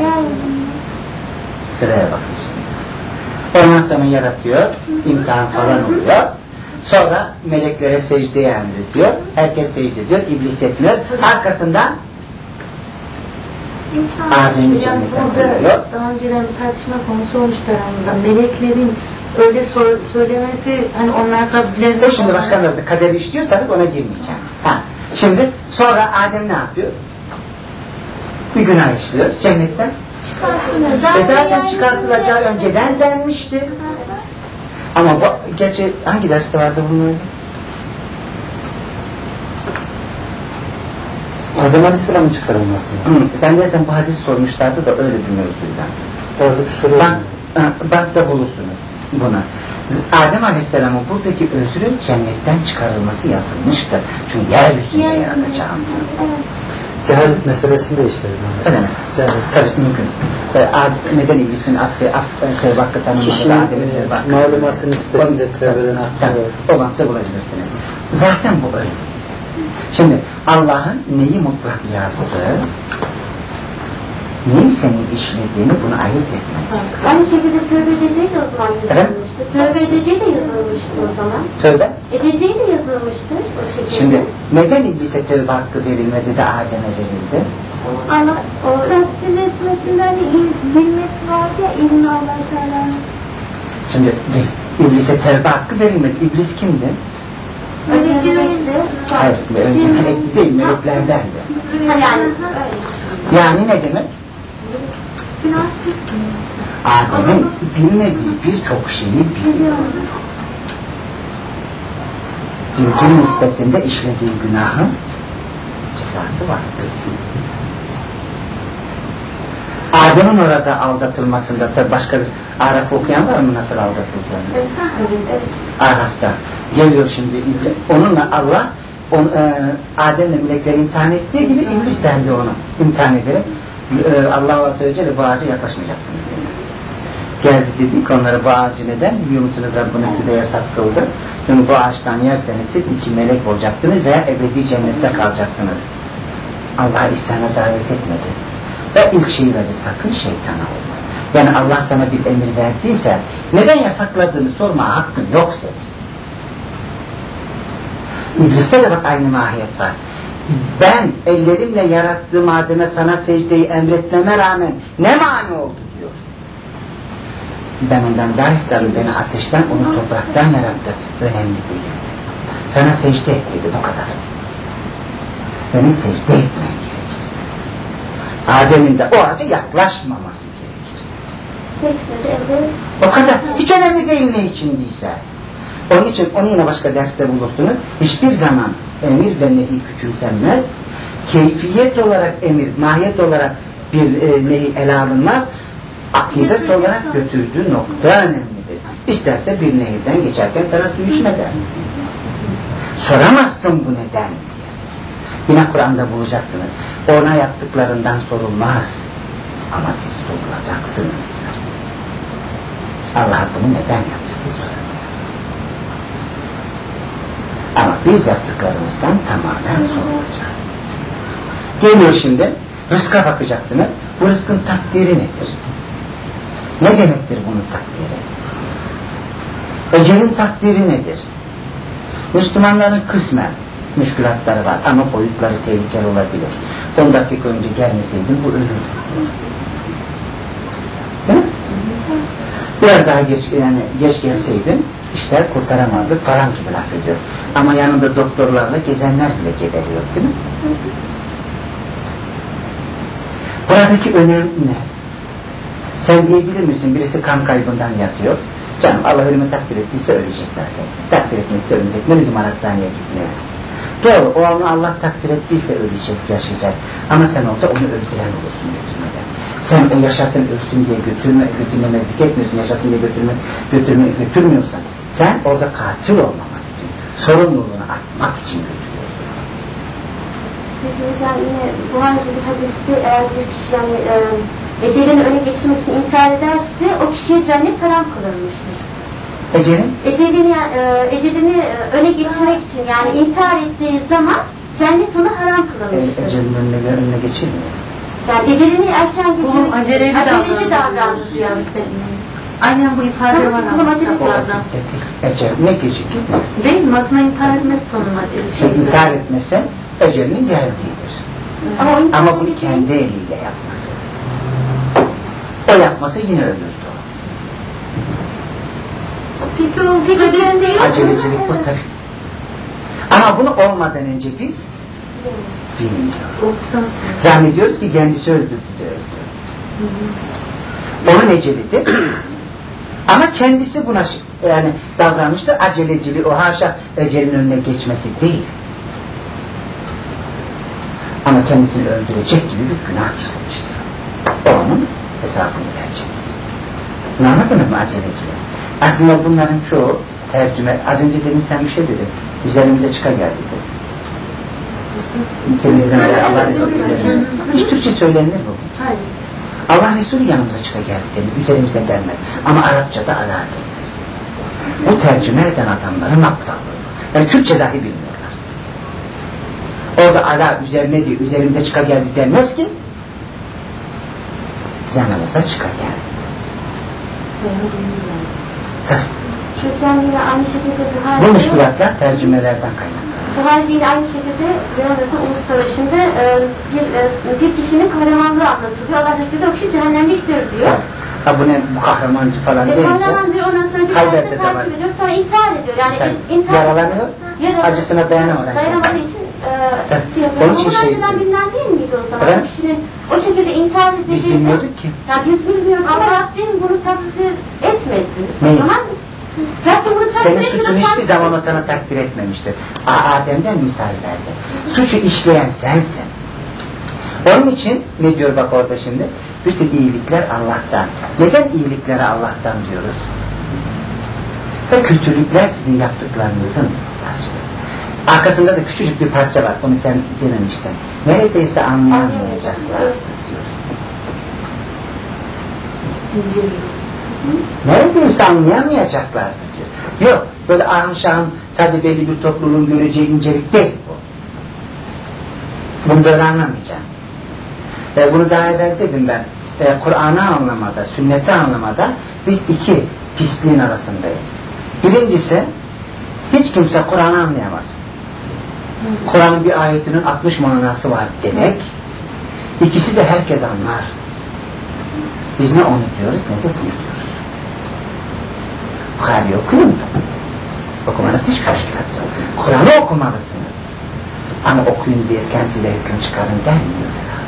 Sıraya bakın şimdi. Ondan sonra yaratıyor, imtihan falan oluyor. Sonra meleklere secdeye emrediyor. Herkes secde ediyor, iblis etmiyor. Arkasından Adem'i Yani cennetten burada koyuyor. daha önceden bir tartışma konusu olmuştu aramızda. Meleklerin öyle sor, söylemesi hani onlar kabullerinde... O şimdi başkan öldü. Kaderi işliyorsanız ona girmeyeceğim. Ha. Şimdi sonra Adem ne yapıyor? Bir günah işliyor. Cennetten e zaten çıkartılacağı önceden denmişti. Ama bu, gerçi hangi derste vardı bunun? Adem Aleyhisselam'ın çıkarılması. Hı. Ben zaten bu hadis sormuşlardı da öyle bir mevzuyla. Orada bir soru Bak, bak da bulursunuz buna. Adem Aleyhisselam'ın buradaki özrü cennetten çıkarılması yazılmıştı. Çünkü yeryüzünde yaratacağım. cehalet meselesini de işledim. Öyle mi? Tabii mümkün. Neden iblisin affı, affı, sevbakı tanımladı, Adem'in sevbakı. Malumatı nispetinde tevbeden hakkı var. O vakti bulabilirsiniz. Zaten bu öyle. Şimdi Allah'ın neyi mutlak yazdığı, neyi senin işlediğini bunu ayırt etmek. Aynı şekilde tövbe edeceği de o zaman yazılmıştı. Tövbe edeceği de yazılmıştı o zaman. Tövbe? Edeceği de yazılmıştı o şekilde. Şimdi neden iblise tövbe hakkı verilmedi de Adem'e verildi? Allah o takdir etmesinden de bilmesi vardı ya ilmi Allah Teala'nın. Şimdi iblise tövbe hakkı verilmedi. İblis kimdi? Öyle demekti. Hayır, melek değil, meleklerdendi. Ha yani. Yani ne demek? Günahsız. Adem'in bilmediği birçok şeyi biliyor. Bilgi nispetinde işlediği günahın cezası vardır. Adem'in orada aldatılmasında, tabi başka bir Araf'ı okuyan var mı nasıl aldatıldığını? Araf'ta geliyor şimdi, onunla Allah on, e, Adem'le melekleri imtihan ettiği gibi iblis dendi onu imtihan ederek e, Allah Azze ve Celle bu ağaca yaklaşmayacaktınız dedi. Geldi dedik onlara bu ağacı neden? Yumutunu Rabbine size yasak kıldı. Çünkü bu ağaçtan yerseniz siz iki melek olacaksınız veya ebedi cennette kalacaksınız. Allah İslam'a davet etmedi. Ve ilk şeyi verdi, sakın şeytana olma. Yani Allah sana bir emir verdiyse neden yasakladığını sorma hakkın yok senin. İbliste de bak aynı mahiyet var. Ben ellerimle yarattığım Adem'e sana secdeyi emretmeme rağmen ne mani oldu diyor. Ben ondan daha iftarım, beni ateşten, onu topraktan yarattı. Önemli değil. Sana secde et dedi, bu kadar. Senin secde etmen gerekir. Adem'in de o ağaca yaklaşmaması gerekir. O kadar. Hiç önemli değil ne içindiyse. Onun için onu yine başka derste bulursunuz. Hiçbir zaman emir ve nehi küçümsenmez. Keyfiyet olarak emir, mahiyet olarak bir e, nehi ele alınmaz. Akidet olarak götürdüğü nokta önemlidir. İsterse bir nehirden geçerken sana su içme der. Soramazsın bu neden diye. Yine Kur'an'da bulacaksınız. Ona yaptıklarından sorulmaz. Ama siz sorulacaksınız. Allah bunu neden yaptı diye soramaz. Ama biz yaptıklarımızdan tamamen sorulacak. Geliyor şimdi, rızka bakacaksınız. Bu rızkın takdiri nedir? Ne demektir bunun takdiri? Ecelin takdiri nedir? Müslümanların kısmen müşkülatları var ama boyutları tehlikeli olabilir. on dakika önce gelmeseydin bu ölürdü. Değil mi? Biraz daha geç, yani geç gelseydin işler kurtaramazdık falan gibi laf ediyor. Ama yanında doktorlarla gezenler bile geberiyor değil mi? Buradaki önem ne? Sen diyebilir misin birisi kan kaybından yatıyor. Canım Allah ölümü takdir ettiyse ölecek zaten. Takdir etmeyse ölecek. Ne lüzum hastaneye gitmeye? Doğru, o anı Allah takdir ettiyse ölecek, yaşayacak. Ama sen orada onu öldüren olursun götürmeden. Sen o yaşasın ölsün diye götürme, götürmemezlik etmiyorsun, yaşasın diye götürme, götürme, götürmüyorsan sen orada katil olmamak için, sorumluluğunu atmak için götürüyorsun. Peki hocam yine bu halde bir hadiste eğer bir kişi yani e, ecelini öne geçirmek için intihar ederse o kişiye cennet haram kılınmıştır. Ecelin? Ecelini, e, ecelini e, öne geçirmek için yani intihar ettiği zaman cennet ona haram kılınmıştır. E, ecelin önüne, önüne geçirmiyor. Yani ecelini erken getirmek Kulum aceleci aceleci davranıyor. davranıyor. Aynen bu ifade var Kulum ama aceleci kitaplarda. Ecel ne gecikir mi? Değil mi? Aslında intihar etmesi konuma değil. Sen intihar etmesen ecelinin geldiğidir. Ama, o intihar Ama bunu edecek. kendi eliyle yapması. O yapması yine ölürdü o. Peki o kaderin değil mi? Acelecilik bu tabii. Ama bunu olmadan önce biz bilmiyoruz. Zannediyoruz ki kendisi öldürdü de öldü. Onun ecelidir. Ama kendisi buna yani davranmıştır. Aceleciliği o haşa ecelin önüne geçmesi değil. Ama kendisini öldürecek gibi bir günah işlemiştir. O onun hesabını verecektir. Bunu anladınız mı acelecilik? Aslında bunların çoğu tercüme, az önce demin sen bir şey dedin, üzerimize çıka geldi dedi. Temizden Allah Resulü üzerine. Hiç Türkçe söylenir mi bu? Hayır. Allah Resulü yanımıza çıka geldi dedi, üzerimize gelmedi. Ama Arapçada ala denir. Bu tercüme eden adamların aptallığı. Yani Türkçe dahi bilmiyorlar. Orada ala üzerine diyor, üzerimize çıka geldi denmez ki, yanımıza çıka geldi. Hocam yine aynı şekilde Buhari. Bu müşkülatlar tercümelerden kaynaklı. Buhari yine aynı şekilde Beyoğlu'nda Ulus Savaşı'nda e, bir, e, bir kişinin kahramanlığı anlatılıyor. Allah Resulü o kişi cehennemliktir diyor. Ha bu ne, bu kahramancı falan E, değil kahraman diyor, ondan sonra bir Hayber'de tanesi de var. takip ediyor, sonra intihar ediyor. Yani Tabii. in- intihar Yaralanıyor, Yaralanıyor. acısına dayanamadan. Dayanamadığı için e, Tabii. şey yapıyor. Onun için Ama şey önceden diyor. bilinen değil miydi o zaman? Evet. O kişinin o şekilde intihar edildiğinde... Biz bilmiyorduk ki. Ya biz bilmiyoruz ama Rabbim bunu takdir etmedi. Neyi? O zaman Rabbim bunu takdir Senin etmedi. suçunu hiçbir zaman o sana takdir etmemiştir. A- Adem'den misal verdi. Suçu işleyen sensin. Onun için ne diyor bak orada şimdi? Bütün iyilikler Allah'tan. Neden iyiliklere Allah'tan diyoruz? Ve kötülükler sizin yaptıklarınızın karşılığı. Arkasında da küçücük bir parça var. Onu sen dememiştin. Neredeyse anlayamayacaklar diyor. Neredeyse anlayamayacaklardı diyor. Yok, böyle ahım sadece belli bir topluluğun göreceği incelik değil bu. Bunu böyle anlamayacağım. E, bunu daha evvel dedim ben. E, Kur'an'ı anlamada, sünneti anlamada biz iki pisliğin arasındayız. Birincisi, hiç kimse Kur'an'ı anlayamaz. Kur'an'ın bir ayetinin altmış manası var demek. İkisi de herkes anlar. Biz ne onu diyoruz ne de bunu diyoruz. Bukhari'yi okuyun mu? Okumanız hiç karşılıklı. Kur'an'ı okumalısınız. Ama okuyun derken size hüküm çıkarın denmiyor.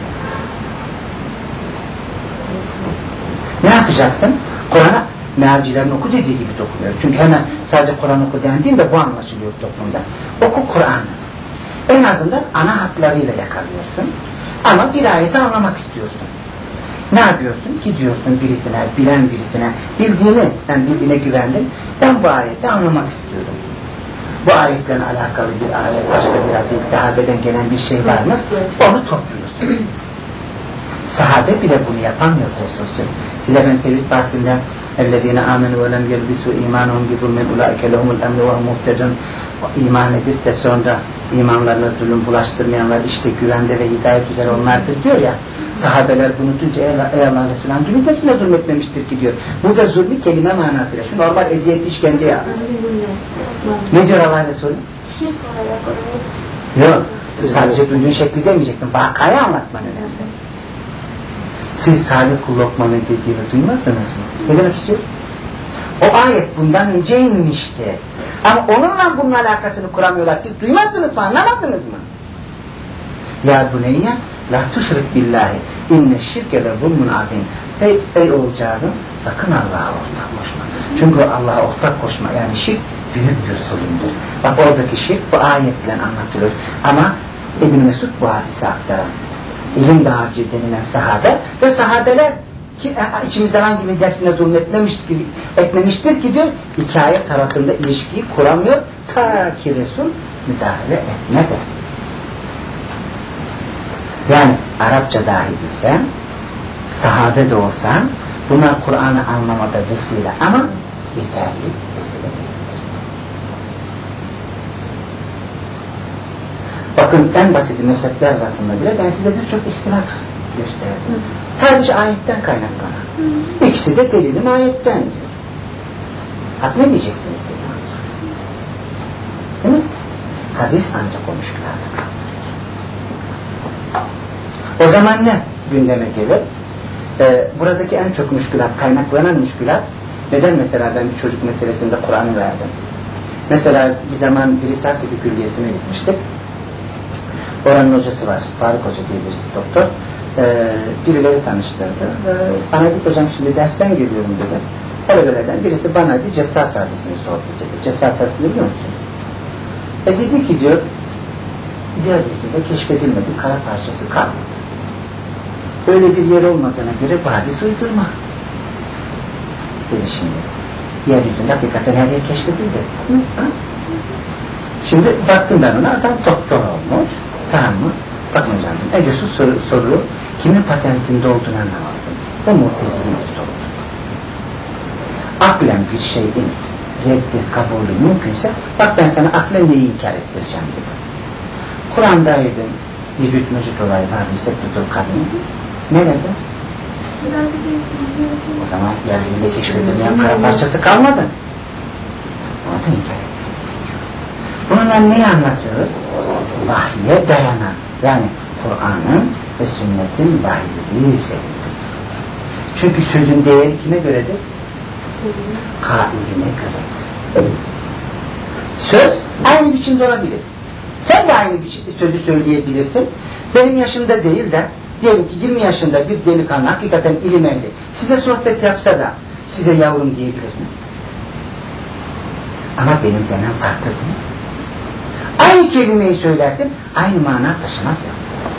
Ne yapacaksın? Kur'an'a mealcilerin oku dediği gibi dokunuyor. Çünkü hemen sadece Kur'an oku dendiğinde bu anlaşılıyor toplumda. Oku Kur'an'ı. En azından ana hatlarıyla yakalıyorsun. Ama bir ayeti anlamak istiyorsun. Ne yapıyorsun? Gidiyorsun birisine, bilen birisine, bildiğini, ben bildiğine güvendin, ben bu ayeti anlamak istiyorum. Bu ayetle alakalı bir ayet, başka bir hadis, sahabeden gelen bir şey var mı? Onu topluyorsun. Sahabe bile bunu yapamıyor Resulü. Size ben tevhid bahsinde اَلَّذ۪ينَ آمَنُوا وَلَمْ يَلْبِسُوا اِيمَانُهُمْ بِظُلْمٍ اُولَٰئِكَ لَهُمُ الْاَمْنُ وَهُمْ مُهْتَدُونَ İman edip de sonra imanlarına zulüm bulaştırmayanlar işte güvende ve hidayet üzere onlardır diyor ya. Sahabeler bunu duyunca ey Allah, ey Allah Resulü hangimiz nesine zulmetmemiştir ki diyor. Burada zulmü kelime manasıyla. Şu normal eziyet işkence ya. Ne diyor Allah Resulü? Şirk olarak Yok. Sadece duyduğun şekli demeyecektin. Vakayı anlatman önemli. Siz Salih Kul Lokman'ın dediğini duymadınız mı? Ne demek istiyor? O ayet bundan önce inmişti. Ama onunla bunun alakasını kuramıyorlar. Siz duymadınız mı? Anlamadınız mı? Ya buneyye la tuşrik billahi inne şirke le zulmun azim. Ey, ey oğulcağım sakın Allah'a ortak koşma. Çünkü Allah'a ortak koşma yani şirk büyük bir zulümdür. Bak oradaki şirk bu ayetle anlatılıyor. Ama İbn Mesud bu hadise aktaran ilim dağarcı denilen sahabe ve sahabeler ki içimizden hangimiz dersine zulmetmemiştir, etmemiştir ki diyor, iki ayet arasında ilişkiyi kuramıyor ta ki Resul müdahale etmedi. Yani Arapça dahi bilsen, sahabe de olsan, bunlar Kur'an'ı anlamada vesile ama yeterli vesile değildir. Bakın en basit mezhepler arasında bile ben size birçok ihtilaf gösterdim. Sadece ayetten kaynaklanan. İkisi de delilin ayetten diyor. Hak ne diyeceksiniz dedi. Değil mi? Hadis ancak konuşulardır. O zaman ne gündeme gelir? Ee, buradaki en çok müşkülat, kaynaklanan müşkülat Neden mesela ben bir çocuk meselesinde Kur'an'ı verdim? Mesela bir zaman bir Risale-i Külliyesi'ne gitmiştik. Oranın hocası var, Faruk Hoca diye birisi doktor. Ee, birileri tanıştırdı. Ee, bana dedi, hocam şimdi dersten geliyorum dedi. Talebelerden birisi bana dedi, Cessas hadisini sordu dedi. Cessas hadisini biliyor musun? E dedi ki diyor, yeryüzünde keşfedilmedi, kara parçası kalmadı. Böyle bir yer olmadığına göre bu hadis uydurma. Dedi şimdi. Yeryüzünde hakikaten her yer keşfedildi. Hı? Şimdi baktım ben ona, adam doktor olmuş. Tamam mı? Bakın hocam, önce şu soru, soru kimin patentinde olduğunu anlamazsın. Bu Mu'tezili bir sorudur. Aklen bir şeyin reddi, kabulü mümkünse, bak ben sana aklen neyi inkar ettireceğim dedi. Kur'an'daydım, vücut mecid olayı var, bir sekreter kadın. Nerede? O zaman yeryüzünde keşfedilmeyen kara parçası kalmadı. Onu da inkar ettireceğim. Bununla neyi anlatıyoruz? Vahye dayanan, yani Kur'an'ın ve sünnetin vahyiliği üzerinde. Çünkü sözün değeri kime göredir? Kailine göredir. Söz aynı biçimde olabilir. Sen de aynı biçimde sözü söyleyebilirsin. Benim yaşımda değil de diyelim ki yirmi yaşında bir delikanlı hakikaten ilim ehli size sohbet yapsa da size yavrum diyebilir mi? Ama benim demem farklı değil. Aynı kelimeyi söylersin, aynı mana taşımaz ya.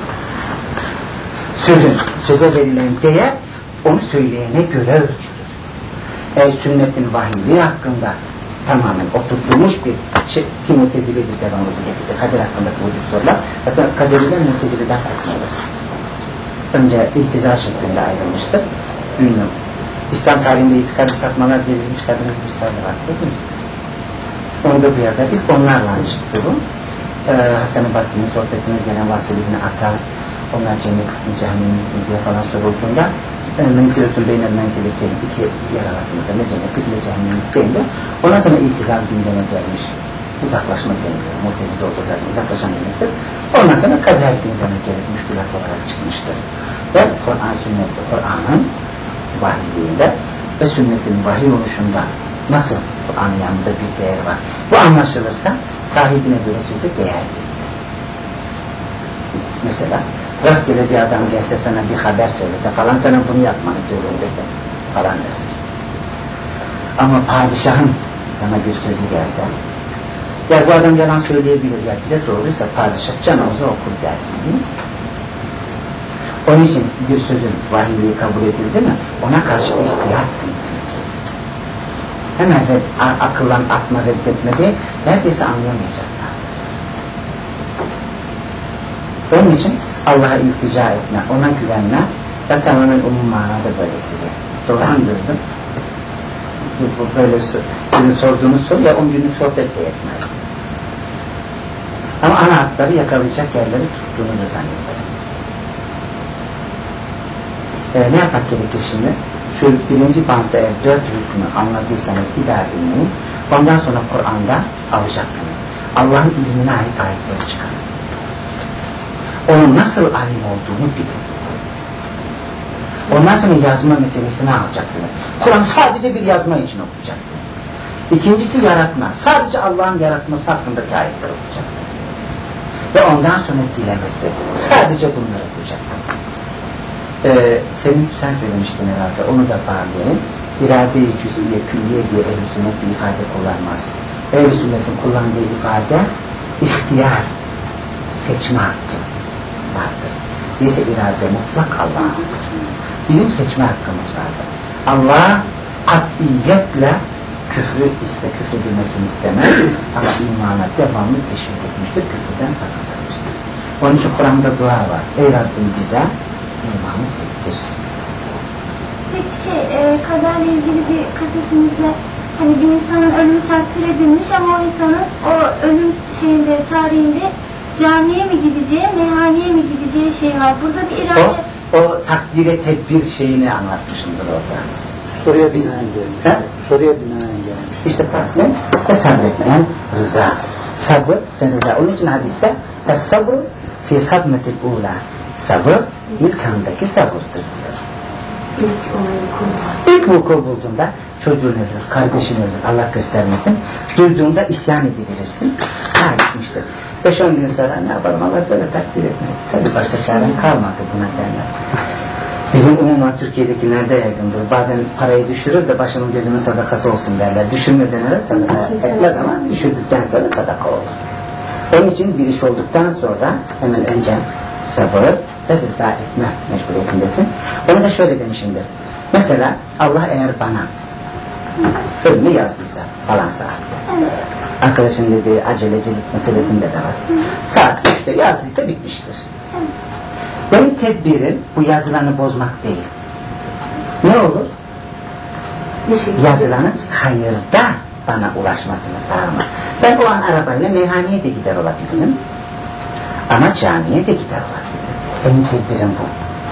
Sözün, söze verilen değer, onu söyleyene göre ölçülür. Eğer sünnetin vahyiliği hakkında tamamen oturtulmuş bir şey, ki Mu'tezilidir devamlı getirdi. Kader hakkında bu sorular, hatta kaderiyle Mu'teziliden farklıdır. Önce iltizar şeklinde ayrılmıştır. Ünlü. İslam tarihinde itikadı sapmalar diye bizim çıkardığımız bir sayı var. Değil mi? Onu da bir yerde ilk onlarla çıktı bu. Ee, Hasan-ı Basri'nin sohbetine gelen Vasıl-i Ata, onlar cennet kısmı cehennemin diye falan sorulduğunda menziletün beynel menziletlerin iki yer arasında ne cennet ne cehennemin deyince ondan sonra iltizam gündeme gelmiş. Uzaklaşma deniliyor. Mu'tezile olduğu zaten uzaklaşan demektir. Ondan sonra kader gündeme gelip müşkülat olarak çıkmıştır. Ve Kur'an sünnette, Kur'an'ın vahyiliğinde ve sünnetin vahiy oluşunda nasıl Kur'an'ın yanında bir değer var? Bu anlaşılırsa sahibine göre sözü değer verir. Mesela rastgele bir adam gelse sana bir haber söylese falan sana bunu yapmanı söylüyor dese falan dersin. Ama padişahın sana bir sözü gelse ya bu adam yalan söyleyebilir ya bir de doğruysa padişah canımıza okur dersin değil mi? Onun için bir sözün vahyiliği kabul edildi mi ona karşı ihtiyat bildirir. Hemen de akıllan atma reddetme değil, neredeyse anlayamayacaklar. Onun için Allah'a iltica etme, ona güvenme ve tamamen umum manada böylesidir. Dolandırdım. Bu böyle sizin sorduğunuz soru ya on günlük sohbet de yetmez. Ama ana hatları yakalayacak yerleri tuttuğunu da zannederim. Ee, ne yapmak gerekir şimdi? Şu birinci bantta eğer dört hükmü anladıysanız bir daha dinleyin. Ondan sonra Kur'an'da alacaksınız. Allah'ın ilmine ait ayetleri çıkarın. Onun nasıl alim olduğunu bilin. Ondan sonra yazma meselesini alacaksınız. Kur'an sadece bir yazma için okuyacaksınız. İkincisi yaratma. Sadece Allah'ın yaratması hakkındaki ayetler okuyacaksınız. Ve ondan sonra dilemesi. Sadece bunları okuyacaksınız. Ee, senin sen söylemiştin herhalde, onu da bağlayayım. İrade-i cüz'iye, külliye diye ehl-i sünnet bir ifade kullanmaz. Ehl-i sünnetin kullandığı ifade ihtiyar, seçme hakkı vardır. Değilse irade mutlak Allah'a. Bizim seçme hakkımız vardır. Allah katiyetle küfrü iste, küfredilmesini istemez ama imana devamlı teşvik etmiştir, küfürden sakındırmıştır. Onun için Kur'an'da dua var. Ey Rabbim bize imanı sevdir. Peki şey, e, kaderle ilgili bir kasetimizde hani bir insanın ölümü takdir edilmiş ama o insanın o ölüm şeyinde, tarihinde camiye mi gideceği, meyhaneye mi gideceği şey var. Burada bir irade... O, o takdire tedbir şeyini anlatmışımdır orada. Soruya binaen gelmiş. He? Soruya binaen gelmiş. İşte bakın, ve sabretmeyen rıza. Sabır ve rıza. Onun için hadiste Es-sabr fi sadmetil ula. Sabır ilk andaki sabırdır diyor. İlk vuku bulduğunda çocuğun ölür, kardeşin ölür, Allah göstermesin. Duyduğunda isyan ediverirsin. Ha gitmiştir. Beş on gün sonra ne yapalım, Allah böyle takdir etmedi. Tabii başka çaren kalmadı buna derler. Bizim umuman Türkiye'dekilerde yaygındır. Bazen parayı düşürür de başımın gözümün sadakası olsun derler. Düşürmeden evvel sadaka etmez ama düşürdükten sonra sadaka olur. Onun için bir iş olduktan sonra hemen önce sabır ve rıza etme mecburiyetindesin. Onu da şöyle demişimdir. Mesela Allah eğer bana ölümü yazdıysa falan saatte. Arkadaşın dediği acelecilik meselesinde de var. Saat üçte yazdıysa bitmiştir. Benim tedbirim bu yazılanı bozmak değil. Ne olur? Yazılanın hayırda bana ulaşmasını sağlamak. Ben o an arabayla meyhaneye de gider olabilirim. Ama camiye de gider olabilirim. Senin tedbirin bu.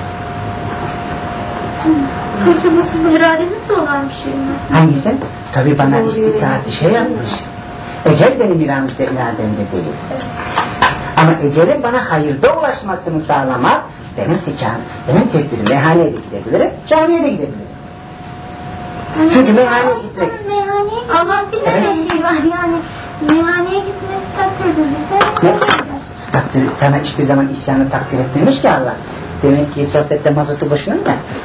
Peki bu sizin iradenizde olan bir şey mi? Hangisi? Tabii bana istitaati şey yapmış. Ecel benim irademde, irademde değil. Ama ecelin bana hayırda ulaşmasını sağlamak benim ticam, benim tedbirim. Meyhaneye de gidebilirim, camiye de gidebilirim. Çünkü meyhaneye gitmek... Meyhaneye Allah bir evet. şey var yani. Meyhaneye gitmesi takdir edilirse... Ne? Takdir, sana hiçbir zaman isyanı takdir etmemiş ya Allah. Demek ki sohbette mazotu boşuna mı yaktı?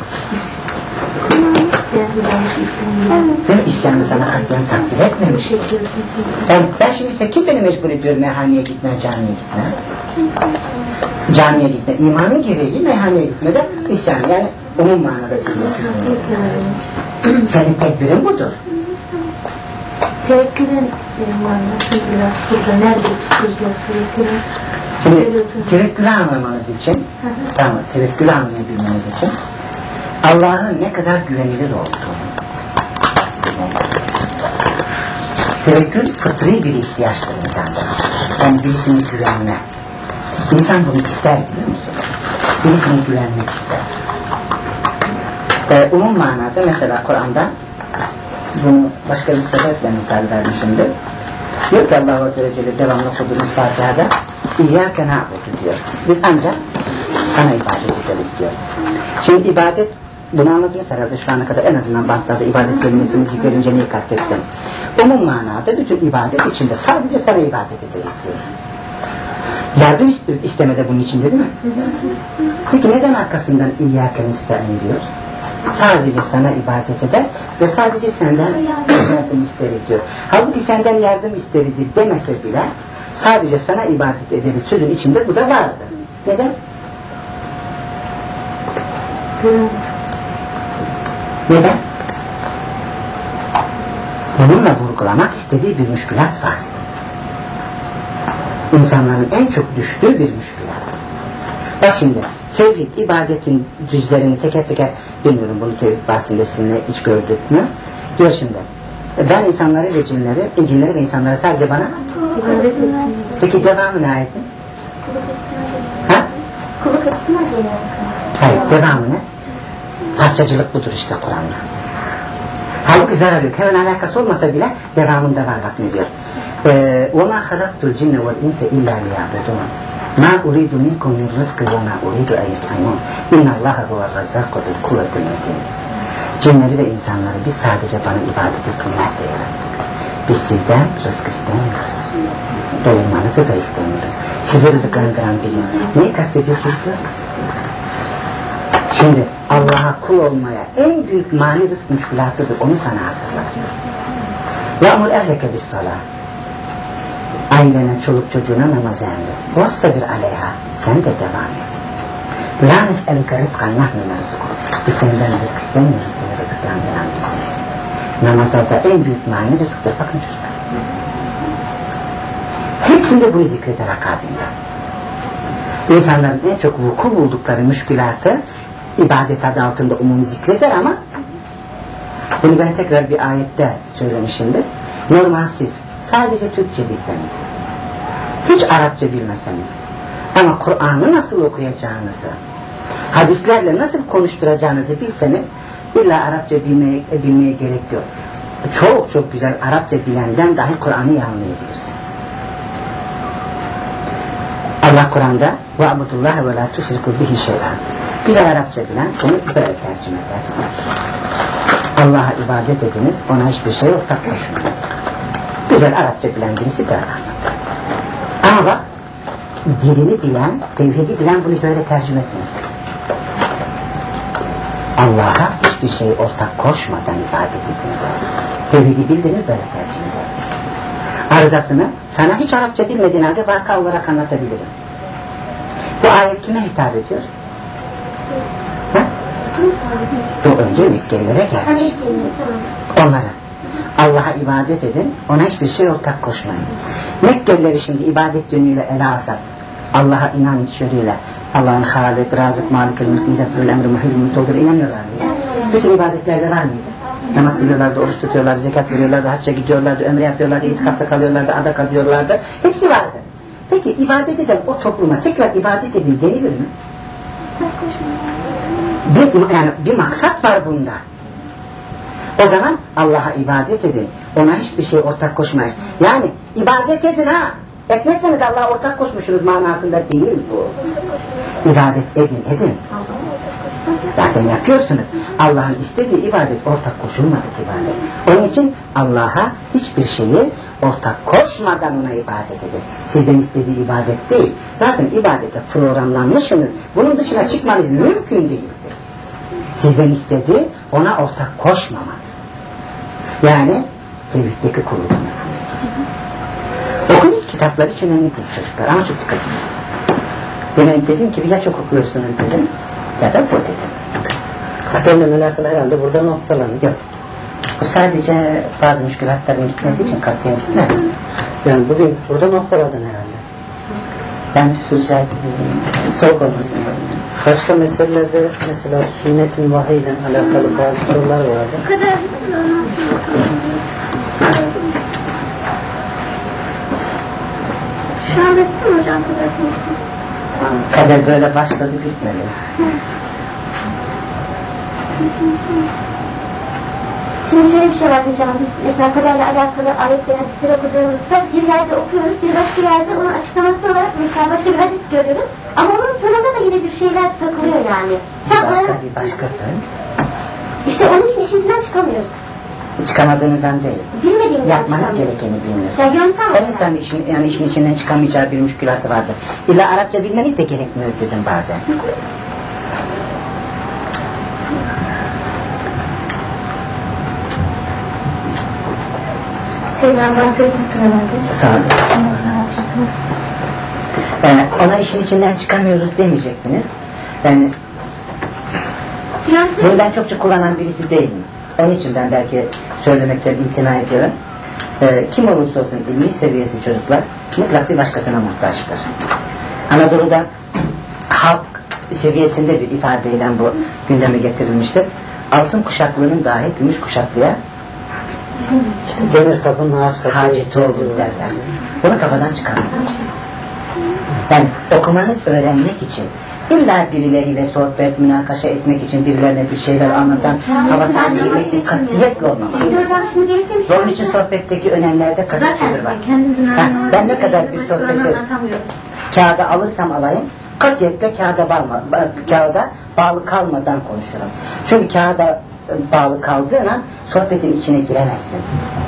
Değil mi? İsyanı sana katiyen takdir etmemiş. Ben, ben şimdi ise kim beni mecbur ediyor meyhaneye gitme, camiye gitme? Camiye gitme, imanın gereği meyhaneye gitmeden isyan. Yani umum manada çıkıyor. Senin tedbirin budur. Tevekkülün manası biraz burada nerede tutacağız tevekkülün? Şimdi tevekkülü anlamanız için, tamam, tevekkülü anlayabilmeniz için Allah'ın ne kadar güvenilir olduğunu. Tevekkül fıtri bir ihtiyaçtır insanda. Yani birisine güvenme. İnsan bunu ister biliyor musun? Birisine güvenmek ister. Ee, umum manada mesela Kur'an'da bunu başka bir sebeple misal vermişimdir. Diyor ki Allah Azze ve Celle devamlı okuduğumuz Fatiha'da İyyâke na'budu diyor. Biz ancak sana ibadet ederiz diyor. Şimdi ibadet, bunu anladınız herhalde şu ana kadar en azından bantlarda ibadet kelimesini zikrerince neyi kastettim? Umum manada bütün ibadet içinde sadece sana ibadet ederiz diyor. Yardım istemede bunun içinde değil mi? Peki neden arkasından İyyâke nesta'in diyor? Sadece sana ibadet eder ve sadece senden yardım isteriz diyor. Halbuki senden yardım isteriz demese bile sadece sana ibadet ederiz sözün içinde bu da vardı. Neden? Neden? Bununla vurgulamak istediği bir müşkülat var. İnsanların en çok düştüğü bir müşkülat. Bak şimdi, tevhid, ibadetin cüzlerini teker teker, bilmiyorum bunu tevhid bahsinde sizinle hiç gördük mü? Diyor şimdi, ben insanları ve cinleri, cinleri ve insanları sadece bana... Peki devamı ne ayetin? Ha? Kulluk etsinler geliyor. Hayır, devamı ne? Parçacılık budur işte Kur'an'da. Halbuki zarar yok. Hemen alakası olmasa bile devamında var, bak ne diyor. وَمَا خَلَقْتُ الْجِنَّ وَالْاِنْسَ اِلَّا لِيَعْبُدُونَ مَا أُرِيدُ مِنْكُمْ مِنْ رِزْقٍ وَمَا أُرِيدُ اَنْ يُطْعِمُونَ اِنَّ اللّٰهَ هُوَ الرَّزَّاقُ ذُو الْقُوَّةِ الْمَتِينَ. Cinleri ve insanları biz sadece bana ibadet etsinler diye yarattık. Biz sizden rızk istemiyoruz. Doyurmanızı da istemiyoruz. Sizi rızıklandıran biziz. Neyi kastediyorsunuz? Şimdi Allah'a kul olmaya en büyük mani rızk müşkülatıdır. Onu sana arkadaşlar. Ya'mur ehleke bis salah. Ailene, çoluk çocuğuna namaz emret. Vastabir aleyha. Sen de devam et. La nes'elüke rızkan nahnu merzuku. Biz senden rızk istemiyoruz. Seni rızıklandıran biziz. Namaza da en büyük mani rızıktır. Bakın çocuklar. Hepsinde bunu zikreder akabinde. İnsanların en çok vuku buldukları müşkülatı ibadet adı altında umum zikreder ama bunu ben tekrar bir ayette söylemişimdir. Normal siz sadece Türkçe bilseniz, hiç Arapça bilmeseniz ama Kur'an'ı nasıl okuyacağınızı, hadislerle nasıl konuşturacağınızı bilseniz illa Arapça bilmeye, bilmeye gerek yok. Çok çok güzel Arapça bilenden dahi Kur'an'ı iyi anlayabilirsiniz. Allah Kur'an'da وَعْبُدُ اللّٰهَ وَلَا تُشْرِكُوا بِهِ شَيْئًا Güzel Arapça bilen bunu böyle tercüme eder. Allah'a ibadet ediniz, ona hiçbir şey ortak koşmayın. Güzel Arapça bilen birisi böyle anlatır. Ama bak, dilini bilen, tevhidi bilen bunu böyle tercüme etmez. Allah'a hiçbir şey ortak koşmadan ibadet ediniz. Tevhidi bildiniz böyle tercüme eder. Arızasını sana hiç Arapça bilmediğin halde vaka olarak anlatabilirim. Bu ayet kime hitap ediyor? Ha? Bu önce Mekkelilere gelmiş. Onlara Allah'a ibadet edin, ona hiçbir şey ortak koşmayın. Mekkelileri şimdi ibadet yönüyle ele alsak, Allah'a inanç yönüyle, Allah'ın Halik, Razık, Malik, El-Mülk, Müdeffirül Emri, Muhil, Mütoldur inanıyorlar diye. Bütün ibadetlerde var mıydı? Namaz kılıyorlardı, oruç tutuyorlardı, zekat veriyorlardı, hacca gidiyorlardı, ömre yapıyorlardı, itikafta kalıyorlardı, adak atıyorlardı. Hepsi vardı. Peki ibadet eden o topluma tekrar ibadet edin denilir mi? Bir, yani bir maksat var bunda. O zaman Allah'a ibadet edin. Ona hiçbir şey ortak koşmayın. Yani ibadet edin ha. Etmezseniz Allah'a ortak koşmuşsunuz manasında değil bu. İbadet edin, edin. Zaten yapıyorsunuz. Allah'ın istediği ibadet ortak koşulmadık ibadet. Onun için Allah'a hiçbir şeyi ortak koşmadan ona ibadet edin. Sizden istediği ibadet değil. Zaten ibadete programlanmışsınız. Bunun dışına çıkmanız mümkün değildir. Sizden istediği ona ortak koşmamadır. Yani tevhiddeki kurulunu. Okuyun kitapları için önemli çocuklar ama çok dikkat edin. Demin dedim ki ya çok okuyorsunuz dedim ya da bu dedim. Kaderle alakalı herhalde burada noktalanıyor. Yok. Bu sadece bazı müşkülatların gitmesi için katiyen gitmez. Yani bugün burada noktaladın herhalde. Ben rica ederim. Soğuk olmasın. Başka meselelerde mesela sünnetin vahiyle alakalı bazı sorular vardı. Bu kadar bitsin olmaz. Şu an bitti mi hocam kadar bitsin? Kader böyle başladı bitmedi. Şimdi şöyle bir şey var hocam, biz mesela kaderle alakalı ayetleri, hadisleri okuduğumuzda bir yerde okuyoruz, bir başka yerde onun açıklaması olarak mesela başka bir hadis görüyoruz. Ama onun sonunda da yine bir şeyler takılıyor yani. Tam Başka olarak, bir başka bir. işte onun için işin içinden çıkamıyoruz. Çıkamadığınızdan değil. Bilmediğimizden Yapmanız çıkamıyoruz. gerekeni bilmiyorsunuz. Ya yöntem Her insanın işin, yani işin içinden çıkamayacağı bir müşkülatı vardır. İlla Arapça bilmeniz de gerekmiyor dedim bazen. Şeyler bahsetmiştir herhalde. Sağ olun. Yani ona işin içinden çıkamıyoruz demeyeceksiniz. Yani bunu ben çokça kullanan birisi değilim. Onun için ben belki söylemekten imtina ediyorum. Ee, kim olursa olsun ilmi seviyesi çocuklar mutlak bir başkasına muhtaçtır. Anadolu'da halk seviyesinde bir ifadeyle bu gündeme getirilmiştir. Altın kuşaklının dahi gümüş kuşaklıya İşte demir kapının ağaç kapıya haceti ihtiyacı olur var. derler. Bunu kafadan çıkarmamalısınız. Yani okumanız, öğrenmek için illa birileriyle sohbet, münakaşa etmek için, birilerine bir şeyler anlatan, havasını bilmek için katiyetle olmamalı. Şimdi hocam şimdi gerekli bir şey. Onun için sohbetteki önemlerde kasıtçıdır var. Ha, ben ne kadar bir sohbeti kağıda alırsam alayım, katiyetle kağıda bağlı, kağıda bağlı kalmadan konuşurum. Çünkü kağıda bağlı kaldığın an sohbetin içine giremezsin.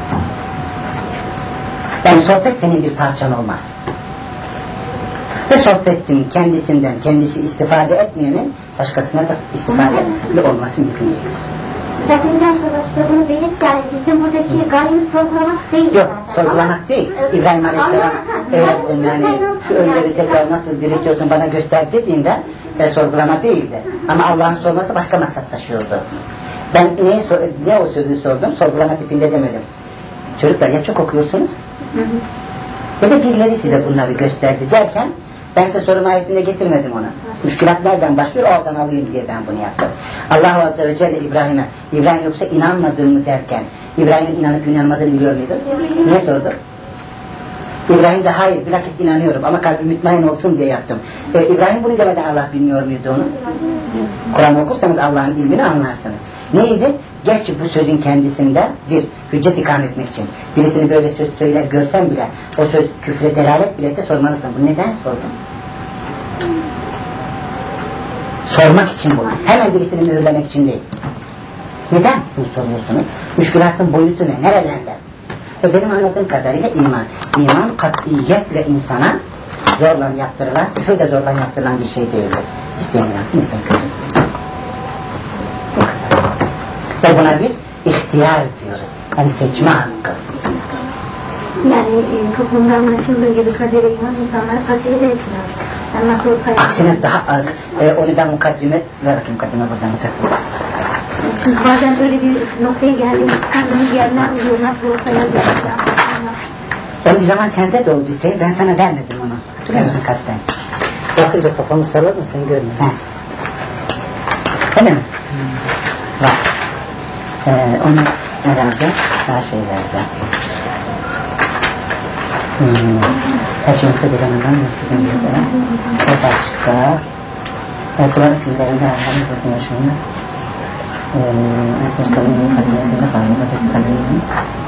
Yani sohbet senin bir parçan olmaz. Ve sohbetin kendisinden kendisi istifade etmeyenin başkasına da istifade olması mümkün değildir. Zaten sonra işte bunu belirt yani bizim buradaki gayemiz sorgulamak değil. Yok, zaten. sorgulamak değil. İbrahim Aleyhisselam evet, yani şu ölüleri tekrar nasıl diriltiyorsun bana göster dediğinde e, sorgulama değildi. Ama Allah'ın sorması başka maksat taşıyordu. Ben niye, niye o sözü sordum? Sorgulama tipinde demedim. Çocuklar ya çok okuyorsunuz ya da birileri size bunları gösterdi derken ben size soru mahiyetinde getirmedim ona. Müşkülat nereden başlıyor? Oradan alayım diye ben bunu yaptım. Allah Azze ve Celle İbrahim'e İbrahim yoksa inanmadığımı derken İbrahim'in inanıp inanmadığını biliyor muydu? Niye sordu? İbrahim de hayır bilakis inanıyorum ama kalbim mutmain olsun diye yaptım. Ee, İbrahim bunu demeden Allah bilmiyor muydu onu? Kur'an okursanız Allah'ın ilmini anlarsınız. Neydi? Gerçi bu sözün kendisinde bir hüccet ikame etmek için birisini böyle söz söyler görsen bile o söz küfre delalet bile de sormalısın. Bu neden sordun? Sormak için bu. Hemen birisini mühürlemek için değil. Neden bunu soruyorsunuz? Müşkülatın boyutu ne? Nerelerde? Ve benim anladığım kadarıyla iman. İman katiyetle insana zorla yaptırılan, küfür de zorla yaptırılan bir şey değildir. İsteyen yapsın, isteyen küfür. Ve buna biz ihtiyar diyoruz. Yani seçme hakkı. Yani e, toplumda anlaşıldığı gibi kadere iman insanları tasvir etmiyor. Yani nasıl olsa aksine daha az. E, onu da mukaddime, ver bakayım mukaddime buradan mukaddime. çünkü bazen öyle bir noktaya geldiğimiz kendimiz yerine alıyor, nasıl olsa yazıyor. O bir zaman sende de olduysa ben sana vermedim onu. Hatırlıyor musun kasten? Bakınca kafamı sallar mı sen görmüyorsun? Öyle mi? Hmm. Bak. Ee, onu herhalde daha şey verdi. Hmm. Kaçın kızılarından nasıl dönüyorlar? O başka. Kur'an filmlerinde herhalde bakıyor şunu. Eee, kalın kadınlarında kalın kadınlarında.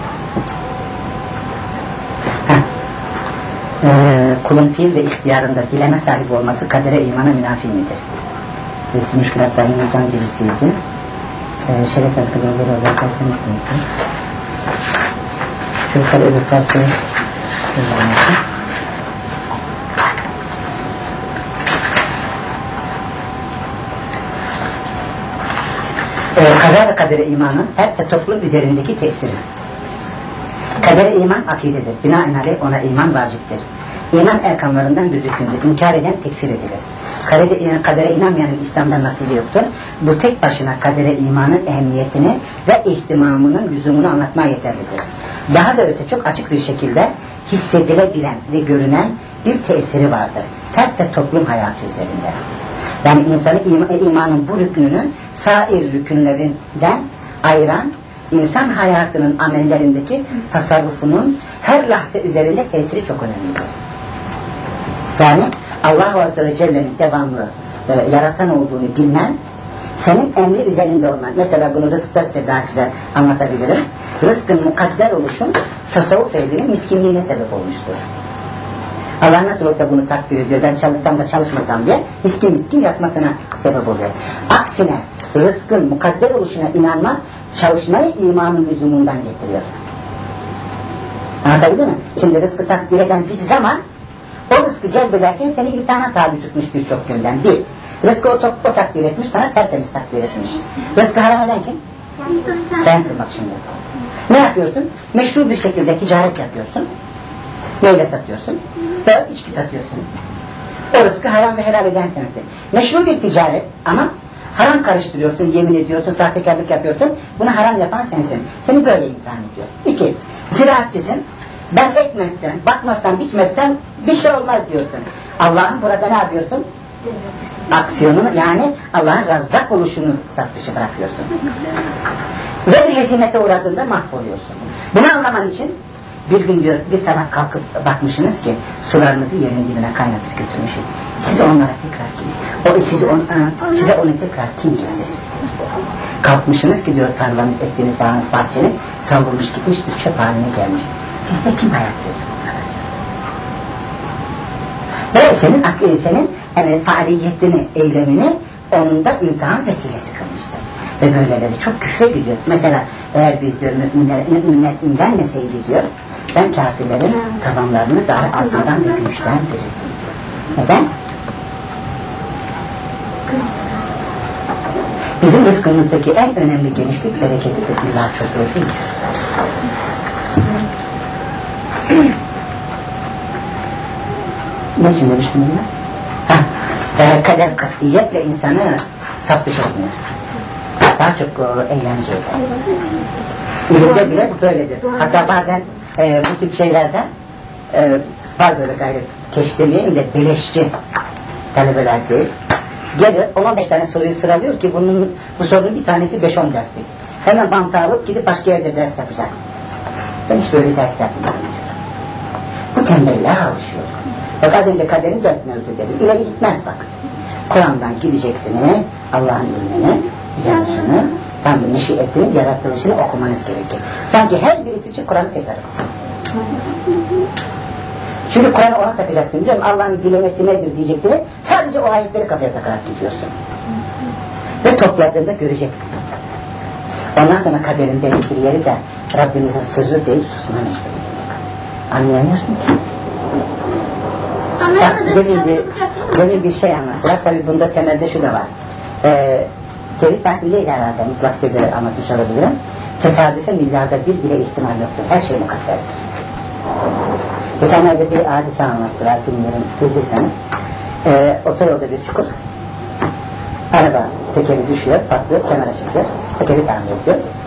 Ee, kulun fiil ve ihtiyarında dileme sahibi olması kadere imana münafi midir? Birisi müşkülatlarından birisiydi. Ee, şeref arkadaşları olarak kalkınlıklıydı. Şu yukarı öbür parçayı kullanması. Ee, kaza ve kadere imanın her ve toplum üzerindeki tesiri. Kadere iman akidedir. Binaenaleyh ona iman vaciptir. İman erkanlarından bir rükündür. İnkar eden tekfir edilir. Kadere, kadere inanmayanın İslam'da nasibi yoktur. Bu tek başına kadere imanın ehemmiyetini ve ihtimamının lüzumunu anlatmaya yeterlidir. Daha da öte çok açık bir şekilde hissedilebilen ve görünen bir tesiri vardır. Fert ve toplum hayatı üzerinde. Yani insanı imanın bu rükününü sair rükünlerinden ayıran İnsan hayatının amellerindeki tasarrufunun her lahze üzerinde tesiri çok önemlidir. Yani Allah Azze ve Celle'nin devamlı e, yaratan olduğunu bilmen, senin emri üzerinde olman. Mesela bunu rızkta size daha güzel anlatabilirim. Rızkın mukadder oluşun tasavvuf ehlinin miskinliğine sebep olmuştur. Allah nasıl olsa bunu takdir ediyor. Ben çalışsam da çalışmasam diye miskin miskin yatmasına sebep oluyor. Aksine rızkın mukadder oluşuna inanma, çalışmayı imanın lüzumundan getiriyor. Anlatabildim mi? Şimdi rızkı takdir eden bir zaman o rızkı celbederken seni imtihana tabi tutmuş birçok yönden. Bir, rızkı o, o takdir etmiş, sana tertemiz takdir etmiş. Rızkı haram eden kim? Sensin bak şimdi. Ne yapıyorsun? Meşru bir şekilde ticaret yapıyorsun. Neyle satıyorsun? Ve içki satıyorsun. O rızkı haram ve helal eden sensin. Meşru bir ticaret ama haram karıştırıyorsun, yemin ediyorsun, sahtekarlık yapıyorsun. Bunu haram yapan sensin. Seni böyle imtihan ediyor. İki, ziraatçısın. Ben ekmezsem, bakmazsam, bitmezsem bir şey olmaz diyorsun. Allah'ın burada ne yapıyorsun? Aksiyonunu, yani Allah'ın razzak oluşunu saf dışı bırakıyorsun. Ve bir hezimete uğradığında mahvoluyorsun. Bunu anlaman için bir gün diyor, bir sabah kalkıp bakmışsınız ki sularınızı yerin dibine kaynatıp götürmüşüz. Siz onlara tekrar kim? O sizi on, size onu tekrar kim getirir? Kalkmışsınız ki diyor tarlanın ektiğiniz dağınız bahçeniz savrulmuş gitmiş bir çöp haline gelmiş. Sizde kim hayat diyorsun bunlara? Ve senin akli, senin yani faaliyetini, eylemini onun da imtihan vesilesi kılmıştır. Ve böyleleri çok küfre gidiyor. Mesela eğer biz diyor müminler, müminler imrenmeseydi diyor, ben kafirlerin tabanlarını daha altından ve güçten verirdim. Neden? Bizim rızkımızdaki en önemli genişlik bereketi de billah çokluğu değil. Ne için demiştim bunu? Ha, e, kader katiyetle insanı saf dışı etmiyor. Daha çok e, eğlenceli. İlimde bile bu böyledir. Hatta bazen e, bu tip şeylerde e, var böyle gayret keş demeyeyim de beleşçi talebeler değil. Gelir on on beş tane soruyu sıralıyor ki bunun, bu sorunun bir tanesi beş on derslik. Hemen bantı alıp gidip başka yerde ders yapacak. Ben hiç böyle ders yapmıyorum. Bu tembelliğe alışıyor. Bak az önce kaderin dört mevzu dedim. İleri gitmez bak. Kur'an'dan gideceksiniz, Allah'ın ilmini, yazışını, tam meşiyetini, yaratılışını okumanız gerekir. Sanki her birisi için Kur'an'ı tekrar okuyacak. Şimdi Kur'an'ı ona takacaksın diyorum. Allah'ın dilemesi nedir diyecekleri. Sadece o ayetleri kafaya takarak gidiyorsun. Ve topladığında göreceksin. Ondan sonra kaderin belli bir yeri de Rabbimizin sırrı değil, susma mecburiyeti. Anlayamıyorsun ki. Bak, demin bir, demin bir şey anlattılar. Tabii bunda temelde şu da var. Ee, Tevhid dersindeydi herhalde. Mutlak sözleri anlatmış olabilirim. Tesadüfe milyarda bir bile ihtimal yoktur. Her şey mukadderdir. Geçenlerde bir hadise anlattılar. Bilmiyorum, duyduysanız. Ee, otoyolda bir çukur. Araba tekeri düşüyor, patlıyor, kenara çıkıyor. Tekeri tamir ediyor.